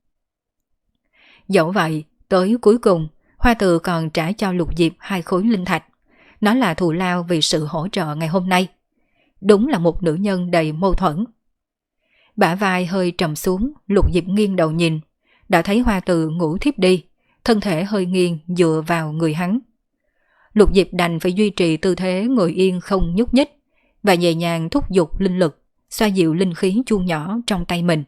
Dẫu vậy, tới cuối cùng, Hoa Từ còn trả cho Lục Diệp hai khối linh thạch. Nó là thù lao vì sự hỗ trợ ngày hôm nay. Đúng là một nữ nhân đầy mâu thuẫn. Bả vai hơi trầm xuống, Lục Diệp nghiêng đầu nhìn, đã thấy Hoa Từ ngủ thiếp đi, thân thể hơi nghiêng dựa vào người hắn. Lục Diệp đành phải duy trì tư thế ngồi yên không nhúc nhích và nhẹ nhàng thúc giục linh lực, xoa dịu linh khí chuông nhỏ trong tay mình.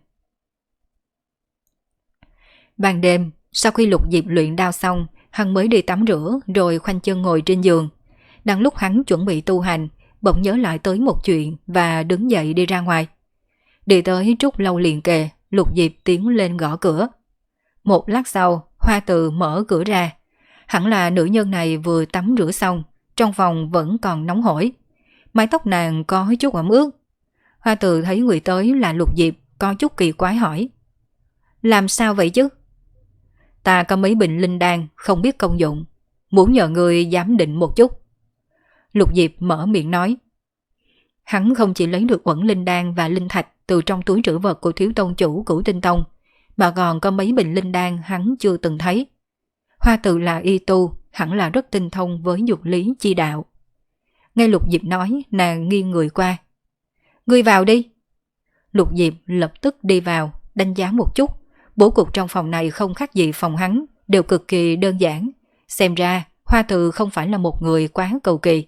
Ban đêm, sau khi Lục Diệp luyện đao xong, hắn mới đi tắm rửa rồi khoanh chân ngồi trên giường. Đang lúc hắn chuẩn bị tu hành, bỗng nhớ lại tới một chuyện và đứng dậy đi ra ngoài. Đi tới Trúc Lâu liền kề, Lục Diệp tiến lên gõ cửa. Một lát sau, Hoa Từ mở cửa ra. Hẳn là nữ nhân này vừa tắm rửa xong, trong phòng vẫn còn nóng hổi. Mái tóc nàng có chút ẩm ướt. Hoa Từ thấy người tới là Lục Diệp, có chút kỳ quái hỏi. Làm sao vậy chứ? Ta có mấy bình linh đan không biết công dụng, muốn nhờ người giám định một chút. Lục Diệp mở miệng nói. Hắn không chỉ lấy được uẩn linh đan và linh thạch từ trong túi trữ vật của thiếu tông chủ Cửu Tinh Tông, mà còn có mấy bình linh đan hắn chưa từng thấy. Hoa Từ là y tu, hẳn là rất tinh thông với dược lý chi đạo. Nghe Lục Diệp nói, nàng nghiêng người qua. Ngươi vào đi. Lục Diệp lập tức đi vào, đánh giá một chút. Bố cục trong phòng này không khác gì phòng hắn, đều cực kỳ đơn giản. Xem ra, Hoa Từ không phải là một người quá cầu kỳ.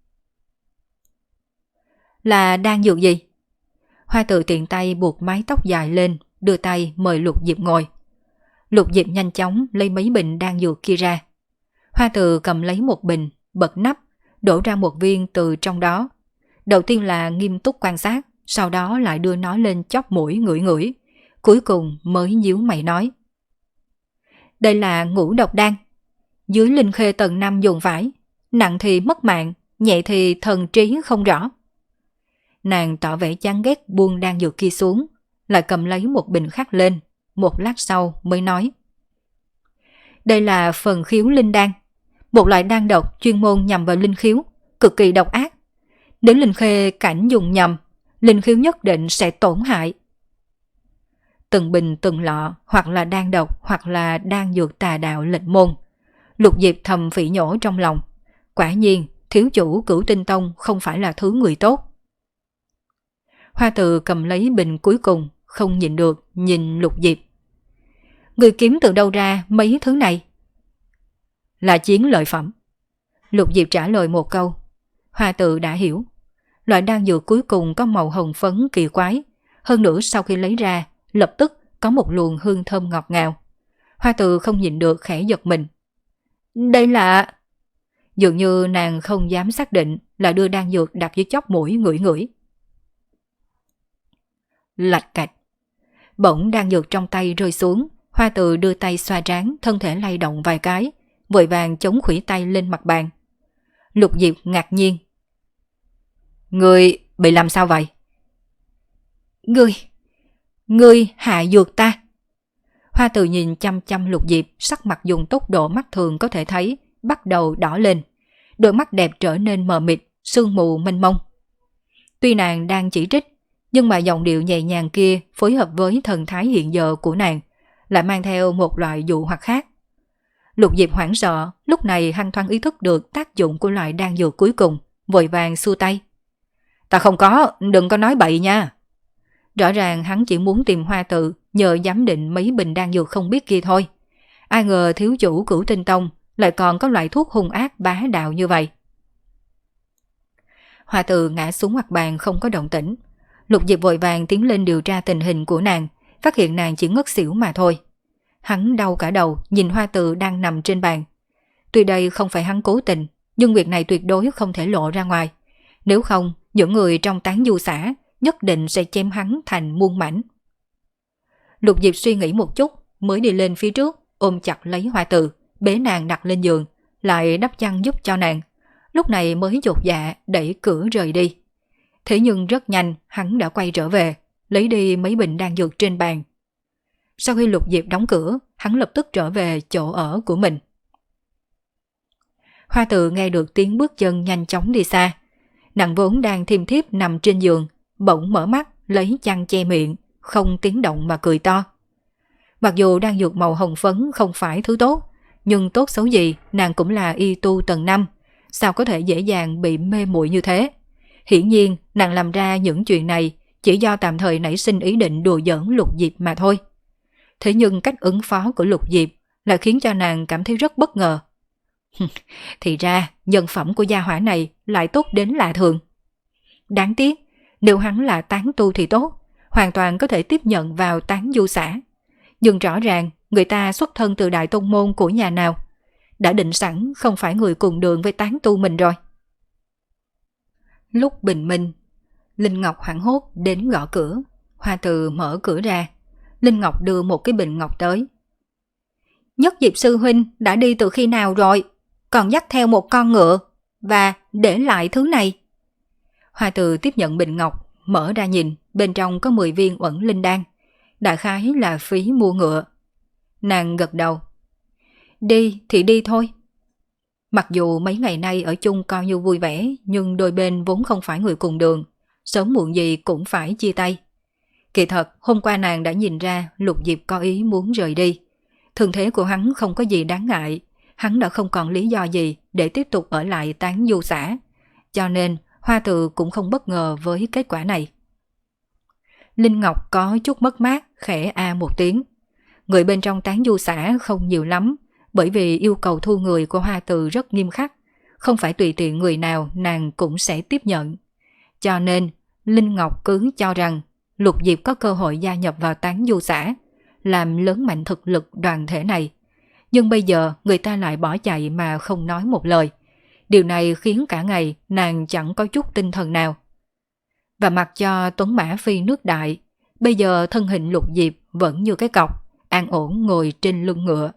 Là đan dược gì? Hoa Từ tiện tay buộc mái tóc dài lên, đưa tay mời Lục Diệp ngồi. Lục Diệp nhanh chóng lấy mấy bình đan dược kia ra. Hoa Từ cầm lấy một bình, bật nắp, đổ ra một viên từ trong đó. Đầu tiên là nghiêm túc quan sát, sau đó lại đưa nó lên chóp mũi ngửi ngửi. Cuối cùng mới nhíu mày nói. Đây là ngũ độc đan. Dưới linh khê tầng năm dùng phải, nặng thì mất mạng, nhẹ thì thần trí không rõ. Nàng tỏ vẻ chán ghét buông đan dược kia xuống, lại cầm lấy một bình khác lên, một lát sau mới nói. Đây là phần khiếu linh đan, một loại đan độc chuyên môn nhằm vào linh khiếu, cực kỳ độc ác. Nếu linh khê cảnh dùng nhầm, linh khiếu nhất định sẽ tổn hại. Từng bình từng lọ, hoặc là đan độc, hoặc là đan dược tà đạo lệch môn. Lục Diệp thầm phỉ nhổ trong lòng. Quả nhiên, thiếu chủ Cửu Tinh Tông không phải là thứ người tốt. Hoa Từ cầm lấy bình cuối cùng, không nhịn được, nhìn Lục Diệp. Người kiếm từ đâu ra mấy thứ này? Là chiến lợi phẩm. Lục Diệp trả lời một câu. Hoa Từ đã hiểu. Loại đan dược cuối cùng có màu hồng phấn kỳ quái. Hơn nữa sau khi lấy ra, lập tức có một luồng hương thơm ngọt ngào. Hoa Từ không nhịn được khẽ giật mình. Đây là... Dường như nàng không dám xác định là đưa đan dược đặt dưới chóp mũi ngửi ngửi. Lạch cạch. Bỗng đan dược trong tay rơi xuống. Hoa Từ đưa tay xoa trán, thân thể lay động vài cái, vội vàng chống khuỷu tay lên mặt bàn. Lục Diệp ngạc nhiên. Người bị làm sao vậy? Ngươi, ngươi hạ dược ta. Hoa Từ nhìn chăm chăm Lục Diệp, sắc mặt dùng tốc độ mắt thường có thể thấy, bắt đầu đỏ lên. Đôi mắt đẹp trở nên mờ mịt, sương mù mênh mông. Tuy nàng đang chỉ trích, nhưng mà giọng điệu nhẹ nhàng kia phối hợp với thần thái hiện giờ của nàng, lại mang theo một loại dụ hoặc khác. Lục Diệp hoảng sợ, lúc này hắn thoáng ý thức được tác dụng của loại đan dược cuối cùng, vội vàng xua tay. Ta không có, đừng có nói bậy nha. Rõ ràng hắn chỉ muốn tìm Hoa Từ nhờ giám định mấy bình đan dược không biết kia thôi. Ai ngờ thiếu chủ Cửu Tinh Tông lại còn có loại thuốc hung ác bá đạo như vậy. Hoa Từ ngã xuống mặt bàn không có động tĩnh. Lục Diệp vội vàng tiến lên điều tra tình hình của nàng, phát hiện nàng chỉ ngất xỉu mà thôi. Hắn đau cả đầu nhìn Hoa Từ đang nằm trên bàn. Tuy đây không phải hắn cố tình, nhưng việc này tuyệt đối không thể lộ ra ngoài. Nếu không, những người trong tán du xã nhất định sẽ chém hắn thành muôn mảnh. Lục Diệp suy nghĩ một chút, mới đi lên phía trước, ôm chặt lấy Hoa Từ, bế nàng đặt lên giường, lại đắp chăn giúp cho nàng. Lúc này mới dột dạ đẩy cửa rời đi. Thế nhưng rất nhanh hắn đã quay trở về, lấy đi mấy bình đan dược trên bàn. Sau khi Lục Diệp đóng cửa, hắn lập tức trở về chỗ ở của mình. Hoa Từ nghe được tiếng bước chân nhanh chóng đi xa. Nàng vốn đang thiêm thiếp nằm trên giường, bỗng mở mắt lấy chăn che miệng, không tiếng động mà cười to. Mặc dù đan dược màu hồng phấn không phải thứ tốt, nhưng tốt xấu gì nàng cũng là y tu tầng năm, sao có thể dễ dàng bị mê muội như thế. Hiển nhiên nàng làm ra những chuyện này chỉ do tạm thời nảy sinh ý định đùa giỡn Lục Diệp mà thôi. Thế nhưng cách ứng phó của Lục Diệp lại khiến cho nàng cảm thấy rất bất ngờ. Thì ra nhân phẩm của gia hỏa này lại tốt đến lạ thường. Đáng tiếc, nếu hắn là tán tu thì tốt, hoàn toàn có thể tiếp nhận vào tán du xã. Nhưng rõ ràng người ta xuất thân từ đại tôn môn của nhà nào, đã định sẵn không phải người cùng đường với tán tu mình rồi. Lúc bình minh, Linh Ngọc hoảng hốt đến gõ cửa. Hoa Từ mở cửa ra, Linh Ngọc đưa một cái bình ngọc tới. Nhất Diệp sư huynh đã đi từ khi nào rồi? Còn dắt theo một con ngựa và để lại thứ này. Hoa Từ tiếp nhận bình ngọc, mở ra nhìn, bên trong có mười viên uẩn linh đan, đại khái là phí mua ngựa. Nàng gật đầu. Đi thì đi thôi. Mặc dù mấy ngày nay ở chung coi như vui vẻ, nhưng đôi bên vốn không phải người cùng đường, sớm muộn gì cũng phải chia tay. Kỳ thật, hôm qua nàng đã nhìn ra Lục Diệp có ý muốn rời đi. Thân thế của hắn không có gì đáng ngại, hắn đã không còn lý do gì để tiếp tục ở lại tán du xã, cho nên Hoa Từ cũng không bất ngờ với kết quả này. Linh Ngọc có chút mất mát, khẽ a một tiếng. Người bên trong tán du xã không nhiều lắm, bởi vì yêu cầu thu người của Hoa Từ rất nghiêm khắc, không phải tùy tiện người nào nàng cũng sẽ tiếp nhận. Cho nên, Linh Ngọc cứ cho rằng Lục Diệp có cơ hội gia nhập vào tán du xã, làm lớn mạnh thực lực đoàn thể này. Nhưng bây giờ người ta lại bỏ chạy mà không nói một lời. Điều này khiến cả ngày nàng chẳng có chút tinh thần nào. Và mặc cho Tuấn Mã phi nước đại, bây giờ thân hình Lục Diệp vẫn như cái cọc, an ổn ngồi trên lưng ngựa.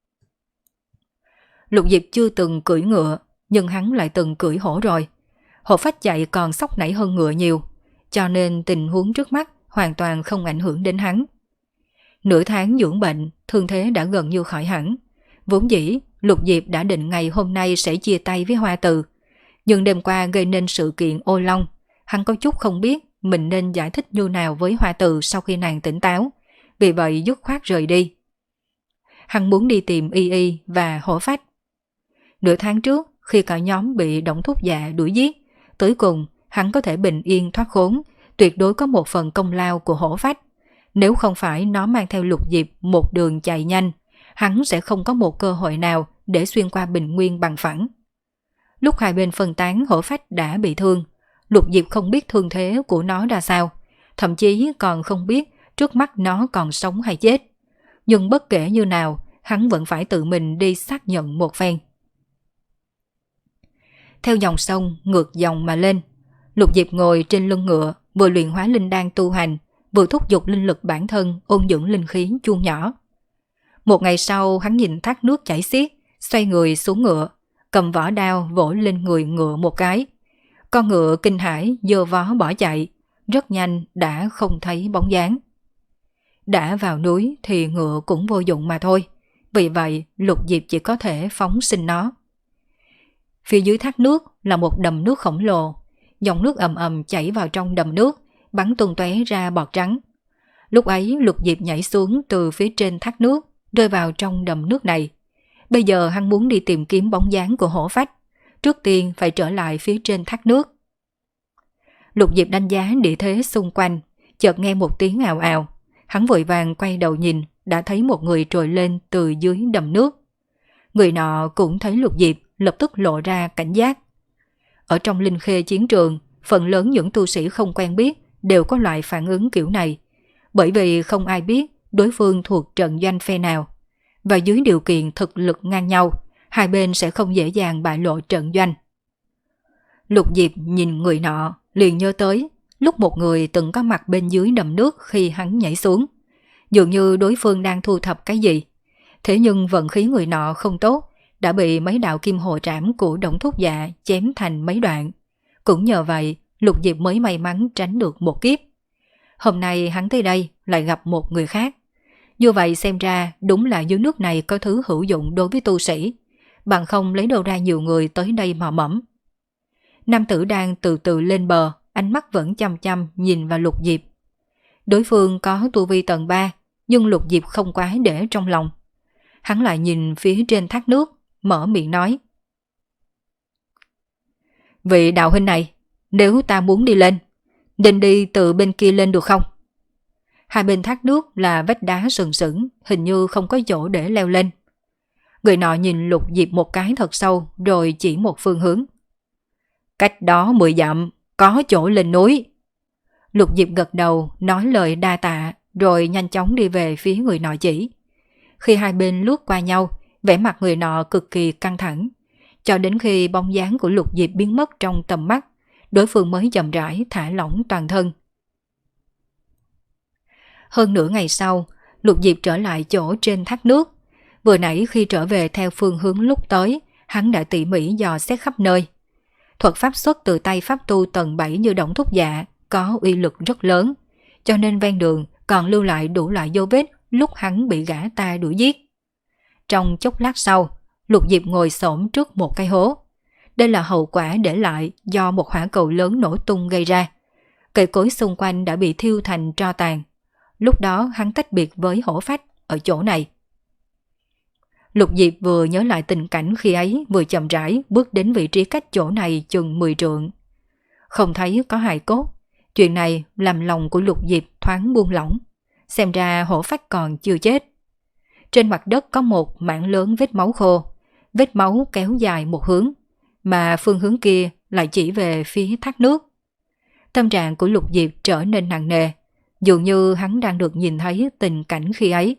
Lục Diệp chưa từng cưỡi ngựa, nhưng hắn lại từng cưỡi hổ rồi. Hổ phách chạy còn sóc nảy hơn ngựa nhiều, cho nên tình huống trước mắt hoàn toàn không ảnh hưởng đến hắn. Nửa tháng dưỡng bệnh, thương thế đã gần như khỏi hẳn. Vốn dĩ, Lục Diệp đã định ngày hôm nay sẽ chia tay với Hoa Từ. Nhưng đêm qua gây nên sự kiện ô long, hắn có chút không biết mình nên giải thích như nào với Hoa Từ sau khi nàng tỉnh táo, vì vậy dứt khoát rời đi. Hắn muốn đi tìm Y Y và Hổ Phách. Nửa tháng trước, khi cả nhóm bị Đổng Thúc Dạ đuổi giết, tới cùng hắn có thể bình yên thoát khốn, tuyệt đối có một phần công lao của Hổ Phách. Nếu không phải nó mang theo Lục Diệp một đường chạy nhanh, hắn sẽ không có một cơ hội nào để xuyên qua bình nguyên bằng phẳng. Lúc hai bên phân tán, Hổ Phách đã bị thương. Lục Diệp không biết thương thế của nó ra sao, thậm chí còn không biết trước mắt nó còn sống hay chết. Nhưng bất kể như nào, hắn vẫn phải tự mình đi xác nhận một phen. Theo dòng sông ngược dòng mà lên, Lục Diệp ngồi trên lưng ngựa, vừa luyện hóa linh đan tu hành, vừa thúc giục linh lực bản thân ôn dưỡng linh khí chuông nhỏ. Một ngày sau, hắn nhìn thác nước chảy xiết, xoay người xuống ngựa, cầm vỏ đao vỗ lên người ngựa một cái. Con ngựa kinh hãi giơ vó bỏ chạy, rất nhanh đã không thấy bóng dáng. Đã vào núi thì ngựa cũng vô dụng mà thôi, vì vậy Lục Diệp chỉ có thể phóng sinh nó. Phía dưới thác nước là một đầm nước khổng lồ, dòng nước ầm ầm chảy vào trong đầm nước, bắn tung tóe ra bọt trắng. Lúc ấy Lục Diệp nhảy xuống từ phía trên thác nước, rơi vào trong đầm nước này. Bây giờ hắn muốn đi tìm kiếm bóng dáng của Hổ Phách, trước tiên phải trở lại phía trên thác nước. Lục Diệp đánh giá địa thế xung quanh, chợt nghe một tiếng ào ào. Hắn vội vàng quay đầu nhìn, đã thấy một người trồi lên từ dưới đầm nước. Người nọ cũng thấy Lục Diệp, lập tức lộ ra cảnh giác. Ở trong linh khê chiến trường, phần lớn những tu sĩ không quen biết đều có loại phản ứng kiểu này. bởi vì không ai biết đối phương thuộc trận doanh phe nào. Và dưới điều kiện thực lực ngang nhau, hai bên sẽ không dễ dàng bại lộ trận doanh. Lục Diệp nhìn người nọ, liền nhớ tới lúc một người từng có mặt bên dưới đầm nước khi hắn nhảy xuống. Dường như đối phương đang thu thập cái gì. Thế nhưng vận khí người nọ không tốt, đã bị mấy đạo kim hồ trảm của Đổng Thúc Dạ chém thành mấy đoạn. Cũng nhờ vậy, Lục Diệp mới may mắn tránh được một kiếp. Hôm nay hắn tới đây lại gặp một người khác. Như vậy xem ra đúng là dưới nước này có thứ hữu dụng đối với tu sĩ, bằng không lấy đâu ra nhiều người tới đây mò mẫm. Nam tử đang từ từ lên bờ, ánh mắt vẫn chăm chăm nhìn vào Lục Diệp. Đối phương có tu vi tầng ba, nhưng Lục Diệp không quá để trong lòng. Hắn lại nhìn phía trên thác nước, mở miệng nói. Vị đạo huynh này, nếu ta muốn đi lên, định đi từ bên kia lên được không? Hai bên thác nước là vách đá sừng sững, hình như không có chỗ để leo lên. Người nọ nhìn Lục Diệp một cái thật sâu, rồi chỉ một phương hướng. Cách đó mười dặm, có chỗ lên núi. Lục Diệp gật đầu, nói lời đa tạ, rồi nhanh chóng đi về phía người nọ chỉ. Khi hai bên lướt qua nhau, vẻ mặt người nọ cực kỳ căng thẳng. Cho đến khi bóng dáng của Lục Diệp biến mất trong tầm mắt, đối phương mới chậm rãi thả lỏng toàn thân. Hơn nửa ngày sau, Lục Diệp trở lại chỗ trên thác nước. Vừa nãy khi trở về theo phương hướng lúc tới, hắn đã tỉ mỉ dò xét khắp nơi. Thuật pháp xuất từ tay pháp tu tầng bảy như Đổng Thúc Dạ có uy lực rất lớn, cho nên ven đường còn lưu lại đủ loại dấu vết lúc hắn bị gã ta đuổi giết. Trong chốc lát sau, Lục Diệp ngồi xổm trước một cái hố. Đây là hậu quả để lại do một hỏa cầu lớn nổ tung gây ra. Cây cối xung quanh đã bị thiêu thành tro tàn. Lúc đó hắn tách biệt với hổ phách ở chỗ này. Lục Diệp vừa nhớ lại tình cảnh khi ấy, vừa chậm rãi bước đến vị trí cách chỗ này chừng mười trượng. Không thấy có hài cốt. Chuyện này làm lòng của Lục Diệp thoáng buông lỏng. Xem ra hổ phách còn chưa chết. Trên mặt đất có một mảng lớn vết máu khô. Vết máu kéo dài một hướng, mà phương hướng kia lại chỉ về phía thác nước. Tâm trạng của Lục Diệp trở nên nặng nề, dường như hắn đang được nhìn thấy tình cảnh khi ấy.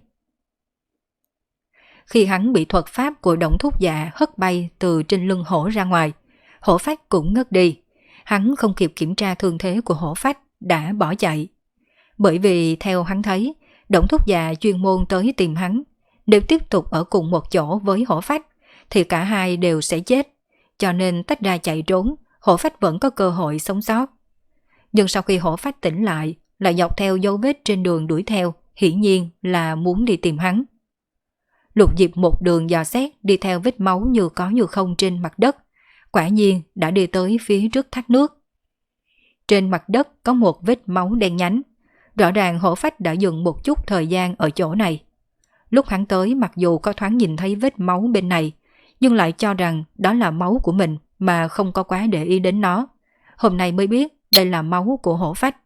Khi hắn bị thuật pháp của Đổng Thúc Dạ hất bay từ trên lưng hổ ra ngoài, hổ phách cũng ngất đi. Hắn không kịp kiểm tra thương thế của hổ phách, đã bỏ chạy. Bởi vì theo hắn thấy, Đổng Thúc Dạ chuyên môn tới tìm hắn. Nếu tiếp tục ở cùng một chỗ với hổ phách, thì cả hai đều sẽ chết. Cho nên tách ra chạy trốn, hổ phách vẫn có cơ hội sống sót. Nhưng sau khi hổ phách tỉnh lại, lại dọc theo dấu vết trên đường đuổi theo, hiển nhiên là muốn đi tìm hắn. Lục Diệp một đường dò xét đi theo vết máu như có như không trên mặt đất, quả nhiên đã đi tới phía trước thác nước. Trên mặt đất có một vết máu đen nhánh, rõ ràng hổ phách đã dừng một chút thời gian ở chỗ này. Lúc hắn tới mặc dù có thoáng nhìn thấy vết máu bên này, nhưng lại cho rằng đó là máu của mình mà không có quá để ý đến nó. Hôm nay mới biết đây là máu của hổ phách.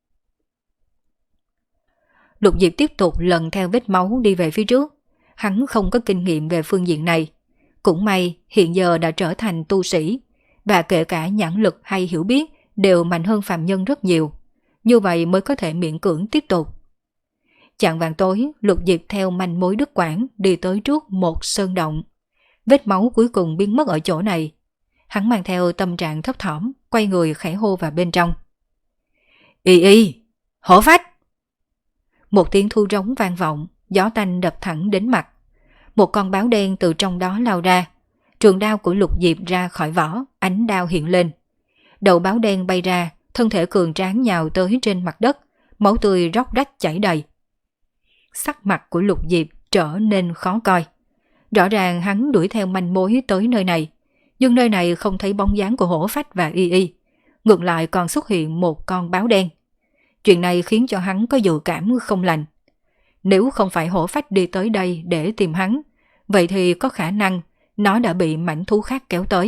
Lục Diệp tiếp tục lần theo vết máu đi về phía trước. Hắn không có kinh nghiệm về phương diện này. Cũng may hiện giờ đã trở thành tu sĩ, và kể cả nhãn lực hay hiểu biết đều mạnh hơn phàm nhân rất nhiều. Như vậy mới có thể miễn cưỡng tiếp tục. Chạng vạng tối, Lục Diệp theo manh mối đứt quãng đi tới trước một sơn động. Vết máu cuối cùng biến mất ở chỗ này. Hắn mang theo tâm trạng thấp thỏm, quay người khẽ hô vào bên trong. Y y, hổ phách! Một tiếng thu rống vang vọng, gió tanh đập thẳng đến mặt. Một con báo đen từ trong đó lao ra. Trường đao của Lục Diệp ra khỏi vỏ, ánh đao hiện lên. Đầu báo đen bay ra, thân thể cường tráng nhào tới trên mặt đất, máu tươi róc rách chảy đầy. Sắc mặt của Lục Diệp trở nên khó coi. Rõ ràng hắn đuổi theo manh mối tới nơi này, nhưng nơi này không thấy bóng dáng của hổ phách và y y. Ngược lại còn xuất hiện một con báo đen. Chuyện này khiến cho hắn có dự cảm không lành. Nếu không phải hổ phách đi tới đây để tìm hắn, vậy thì có khả năng nó đã bị mảnh thú khác kéo tới.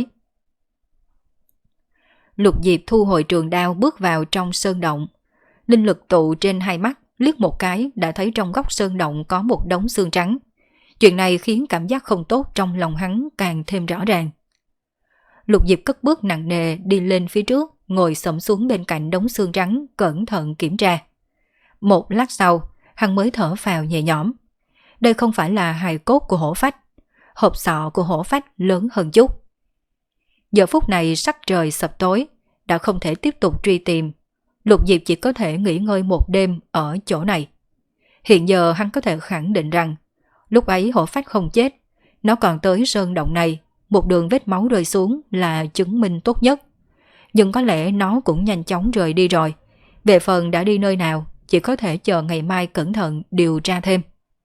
Lục Diệp thu hồi trường đao bước vào trong sơn động. Linh lực tụ trên hai mắt, liếc một cái đã thấy trong góc sơn động có một đống xương trắng. Chuyện này khiến cảm giác không tốt trong lòng hắn càng thêm rõ ràng. Lục Diệp cất bước nặng nề đi lên phía trước, ngồi xổm xuống bên cạnh đống xương trắng, cẩn thận kiểm tra. Một lát sau, hắn mới thở phào nhẹ nhõm. Đây không phải là hài cốt của hổ phách. Hộp sọ của hổ phách lớn hơn chút. Giờ phút này sắc trời sập tối, đã không thể tiếp tục truy tìm. Lục Diệp chỉ có thể nghỉ ngơi một đêm ở chỗ này. Hiện giờ hắn có thể khẳng định rằng, lúc ấy hổ phách không chết, nó còn tới sơn động này, một đường vết máu rơi xuống là chứng minh tốt nhất. Nhưng có lẽ nó cũng nhanh chóng rời đi rồi. Về phần đã đi nơi nào, chỉ có thể chờ ngày mai cẩn thận điều tra thêm.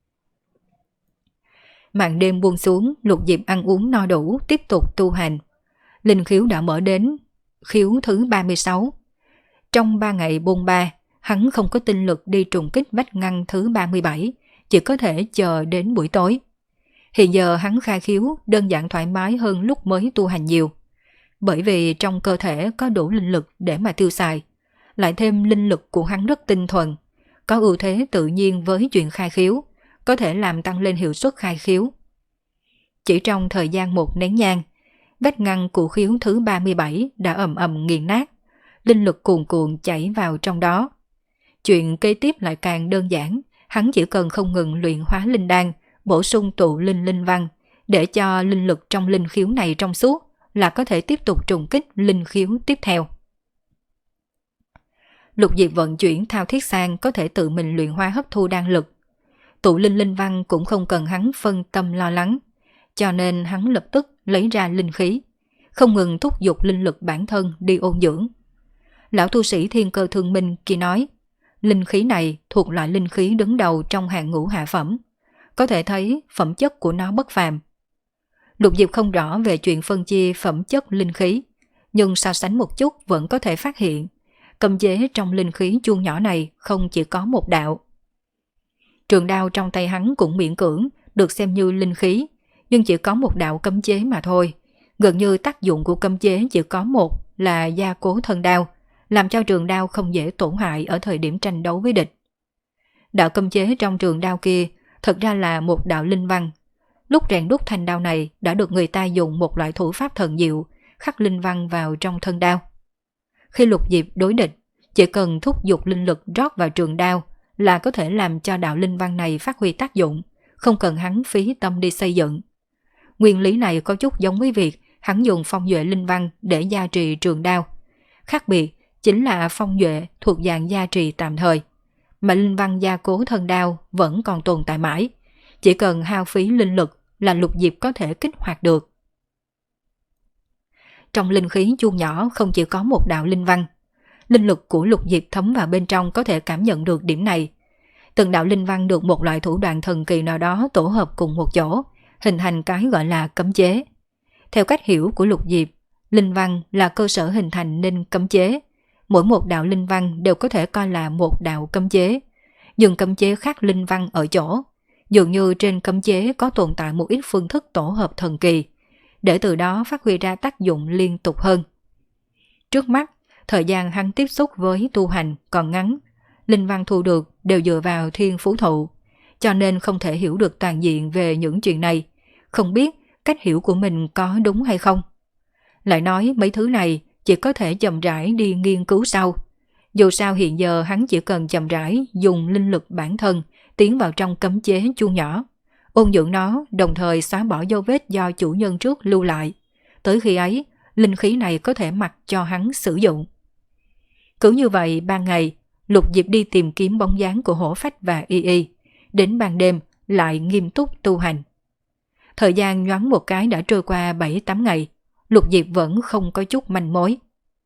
Màn đêm buông xuống, Lục Diệp ăn uống no đủ, tiếp tục tu hành. Linh khiếu đã mở đến khiếu thứ ba mươi sáu. Trong ba ngày bôn ba, hắn không có tinh lực đi trùng kích vách ngăn thứ ba mươi bảy, chỉ có thể chờ đến buổi tối. Hiện giờ hắn khai khiếu đơn giản thoải mái hơn lúc mới tu hành nhiều. Bởi vì trong cơ thể có đủ linh lực để mà tiêu xài, lại thêm linh lực của hắn rất tinh thuần, có ưu thế tự nhiên với chuyện khai khiếu, có thể làm tăng lên hiệu suất khai khiếu. Chỉ trong thời gian một nén nhang, vách ngăn của khiếu thứ ba mươi bảy đã ầm ầm nghiền nát, linh lực cuồn cuộn chảy vào trong đó. Chuyện kế tiếp lại càng đơn giản, hắn chỉ cần không ngừng luyện hóa linh đan, bổ sung tụ linh linh văn, để cho linh lực trong linh khiếu này trong suốt, là có thể tiếp tục trùng kích linh khiếu tiếp theo. Lục Diệp vận chuyển thao thiết sang có thể tự mình luyện hóa hấp thu đan lực. Tụ linh linh văn cũng không cần hắn phân tâm lo lắng, cho nên hắn lập tức lấy ra linh khí, không ngừng thúc giục linh lực bản thân đi ôn dưỡng. Lão tu sĩ thiên cơ thương minh kia nói, linh khí này thuộc loại linh khí đứng đầu trong hàng ngũ hạ phẩm, có thể thấy phẩm chất của nó bất phàm. Lục Diệp không rõ về chuyện phân chia phẩm chất linh khí, nhưng so sánh một chút vẫn có thể phát hiện, cấm chế trong linh khí chuông nhỏ này không chỉ có một đạo. Trường đao trong tay hắn cũng miễn cưỡng được xem như linh khí, nhưng chỉ có một đạo cấm chế mà thôi. Gần như tác dụng của cấm chế chỉ có một là gia cố thân đao, làm cho trường đao không dễ tổn hại ở thời điểm tranh đấu với địch. Đạo cấm chế trong trường đao kia thật ra là một đạo linh văn. Lúc rèn đúc thanh đao này đã được người ta dùng một loại thủ pháp thần diệu, khắc linh văn vào trong thân đao. Khi Lục Diệp đối địch, chỉ cần thúc giục linh lực rót vào trường đao là có thể làm cho đạo linh văn này phát huy tác dụng, không cần hắn phí tâm đi xây dựng. Nguyên lý này có chút giống với việc hắn dùng phong duệ linh văn để gia trì trường đao. Khác biệt chính là phong duệ thuộc dạng gia trì tạm thời, mà linh văn gia cố thân đao vẫn còn tồn tại mãi, chỉ cần hao phí linh lực là Lục Diệp có thể kích hoạt được. Trong linh khí chuông nhỏ không chỉ có một đạo linh văn, linh lực của Lục Diệp thấm vào bên trong có thể cảm nhận được điểm này. Từng đạo linh văn được một loại thủ đoạn thần kỳ nào đó tổ hợp cùng một chỗ, hình thành cái gọi là cấm chế. Theo cách hiểu của Lục Diệp, linh văn là cơ sở hình thành nên cấm chế. Mỗi một đạo linh văn đều có thể coi là một đạo cấm chế, nhưng cấm chế khác linh văn ở chỗ, dường như trên cấm chế có tồn tại một ít phương thức tổ hợp thần kỳ, để từ đó phát huy ra tác dụng liên tục hơn. Trước mắt, thời gian hắn tiếp xúc với tu hành còn ngắn, linh văn thu được đều dựa vào thiên phú thụ, cho nên không thể hiểu được toàn diện về những chuyện này, không biết cách hiểu của mình có đúng hay không. Lại nói mấy thứ này chỉ có thể chậm rãi đi nghiên cứu sau. Dù sao hiện giờ hắn chỉ cần chậm rãi dùng linh lực bản thân tiến vào trong cấm chế chuông nhỏ, ôn dưỡng nó, đồng thời xóa bỏ dấu vết do chủ nhân trước lưu lại. Tới khi ấy, linh khí này có thể mặc cho hắn sử dụng. Cứ như vậy, ban ngày, Lục Diệp đi tìm kiếm bóng dáng của hổ phách và y y. Đến ban đêm, lại nghiêm túc tu hành. Thời gian nhoáng một cái đã trôi qua bảy tám ngày, Lục Diệp vẫn không có chút manh mối.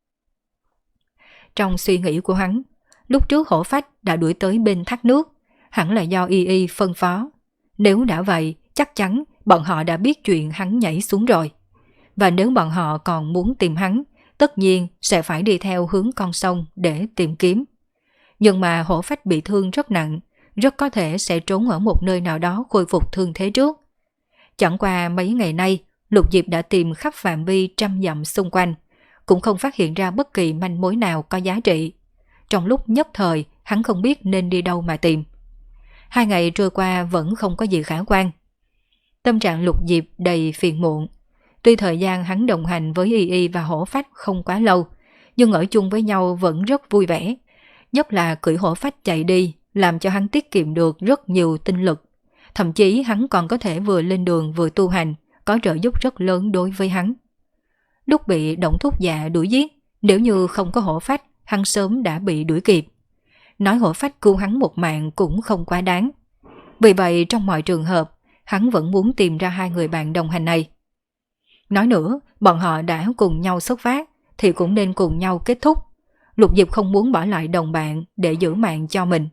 Trong suy nghĩ của hắn, lúc trước hổ phách đã đuổi tới bên thác nước, hẳn là do y y phân phó. Nếu đã vậy, chắc chắn bọn họ đã biết chuyện hắn nhảy xuống rồi. Và nếu bọn họ còn muốn tìm hắn, tất nhiên sẽ phải đi theo hướng con sông để tìm kiếm. Nhưng mà hổ phách bị thương rất nặng, rất có thể sẽ trốn ở một nơi nào đó khôi phục thương thế trước. Chẳng qua mấy ngày nay, Lục Diệp đã tìm khắp phạm vi trăm dặm xung quanh, cũng không phát hiện ra bất kỳ manh mối nào có giá trị. Trong lúc nhất thời, hắn không biết nên đi đâu mà tìm. Hai ngày trôi qua vẫn không có gì khả quan. Tâm trạng Lục Diệp đầy phiền muộn. Tuy thời gian hắn đồng hành với y y và hổ phách không quá lâu, nhưng ở chung với nhau vẫn rất vui vẻ. Nhất là cưỡi hổ phách chạy đi, làm cho hắn tiết kiệm được rất nhiều tinh lực. Thậm chí hắn còn có thể vừa lên đường vừa tu hành, có trợ giúp rất lớn đối với hắn. Lúc bị Đổng Thúc Dạ đuổi giết, nếu như không có hổ phách, hắn sớm đã bị đuổi kịp. Nói hổ phách cứu hắn một mạng cũng không quá đáng. Vì vậy trong mọi trường hợp, hắn vẫn muốn tìm ra hai người bạn đồng hành này. Nói nữa, bọn họ đã cùng nhau xuất phát, thì cũng nên cùng nhau kết thúc. Lục Diệp không muốn bỏ lại đồng bạn để giữ mạng cho mình.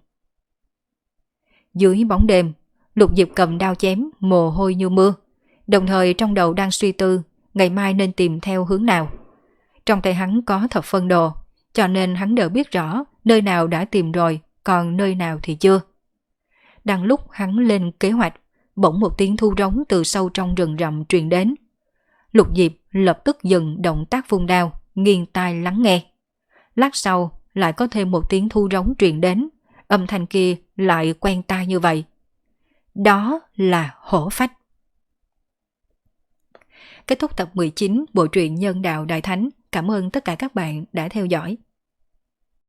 Dưới bóng đêm, Lục Diệp cầm đao chém, mồ hôi như mưa. Đồng thời trong đầu đang suy tư, ngày mai nên tìm theo hướng nào. Trong tay hắn có thập phân đồ, cho nên hắn đều biết rõ nơi nào đã tìm rồi, còn nơi nào thì chưa. Đang lúc hắn lên kế hoạch, bỗng một tiếng thu rống từ sâu trong rừng rậm truyền đến. Lục Diệp lập tức dừng động tác vung đao, nghiêng tai lắng nghe. Lát sau lại có thêm một tiếng thu rống truyền đến, âm thanh kia lại quen tai như vậy. Đó là hổ phách. Kết thúc tập mười chín bộ truyện Nhân Đạo Đại Thánh. Cảm ơn tất cả các bạn đã theo dõi.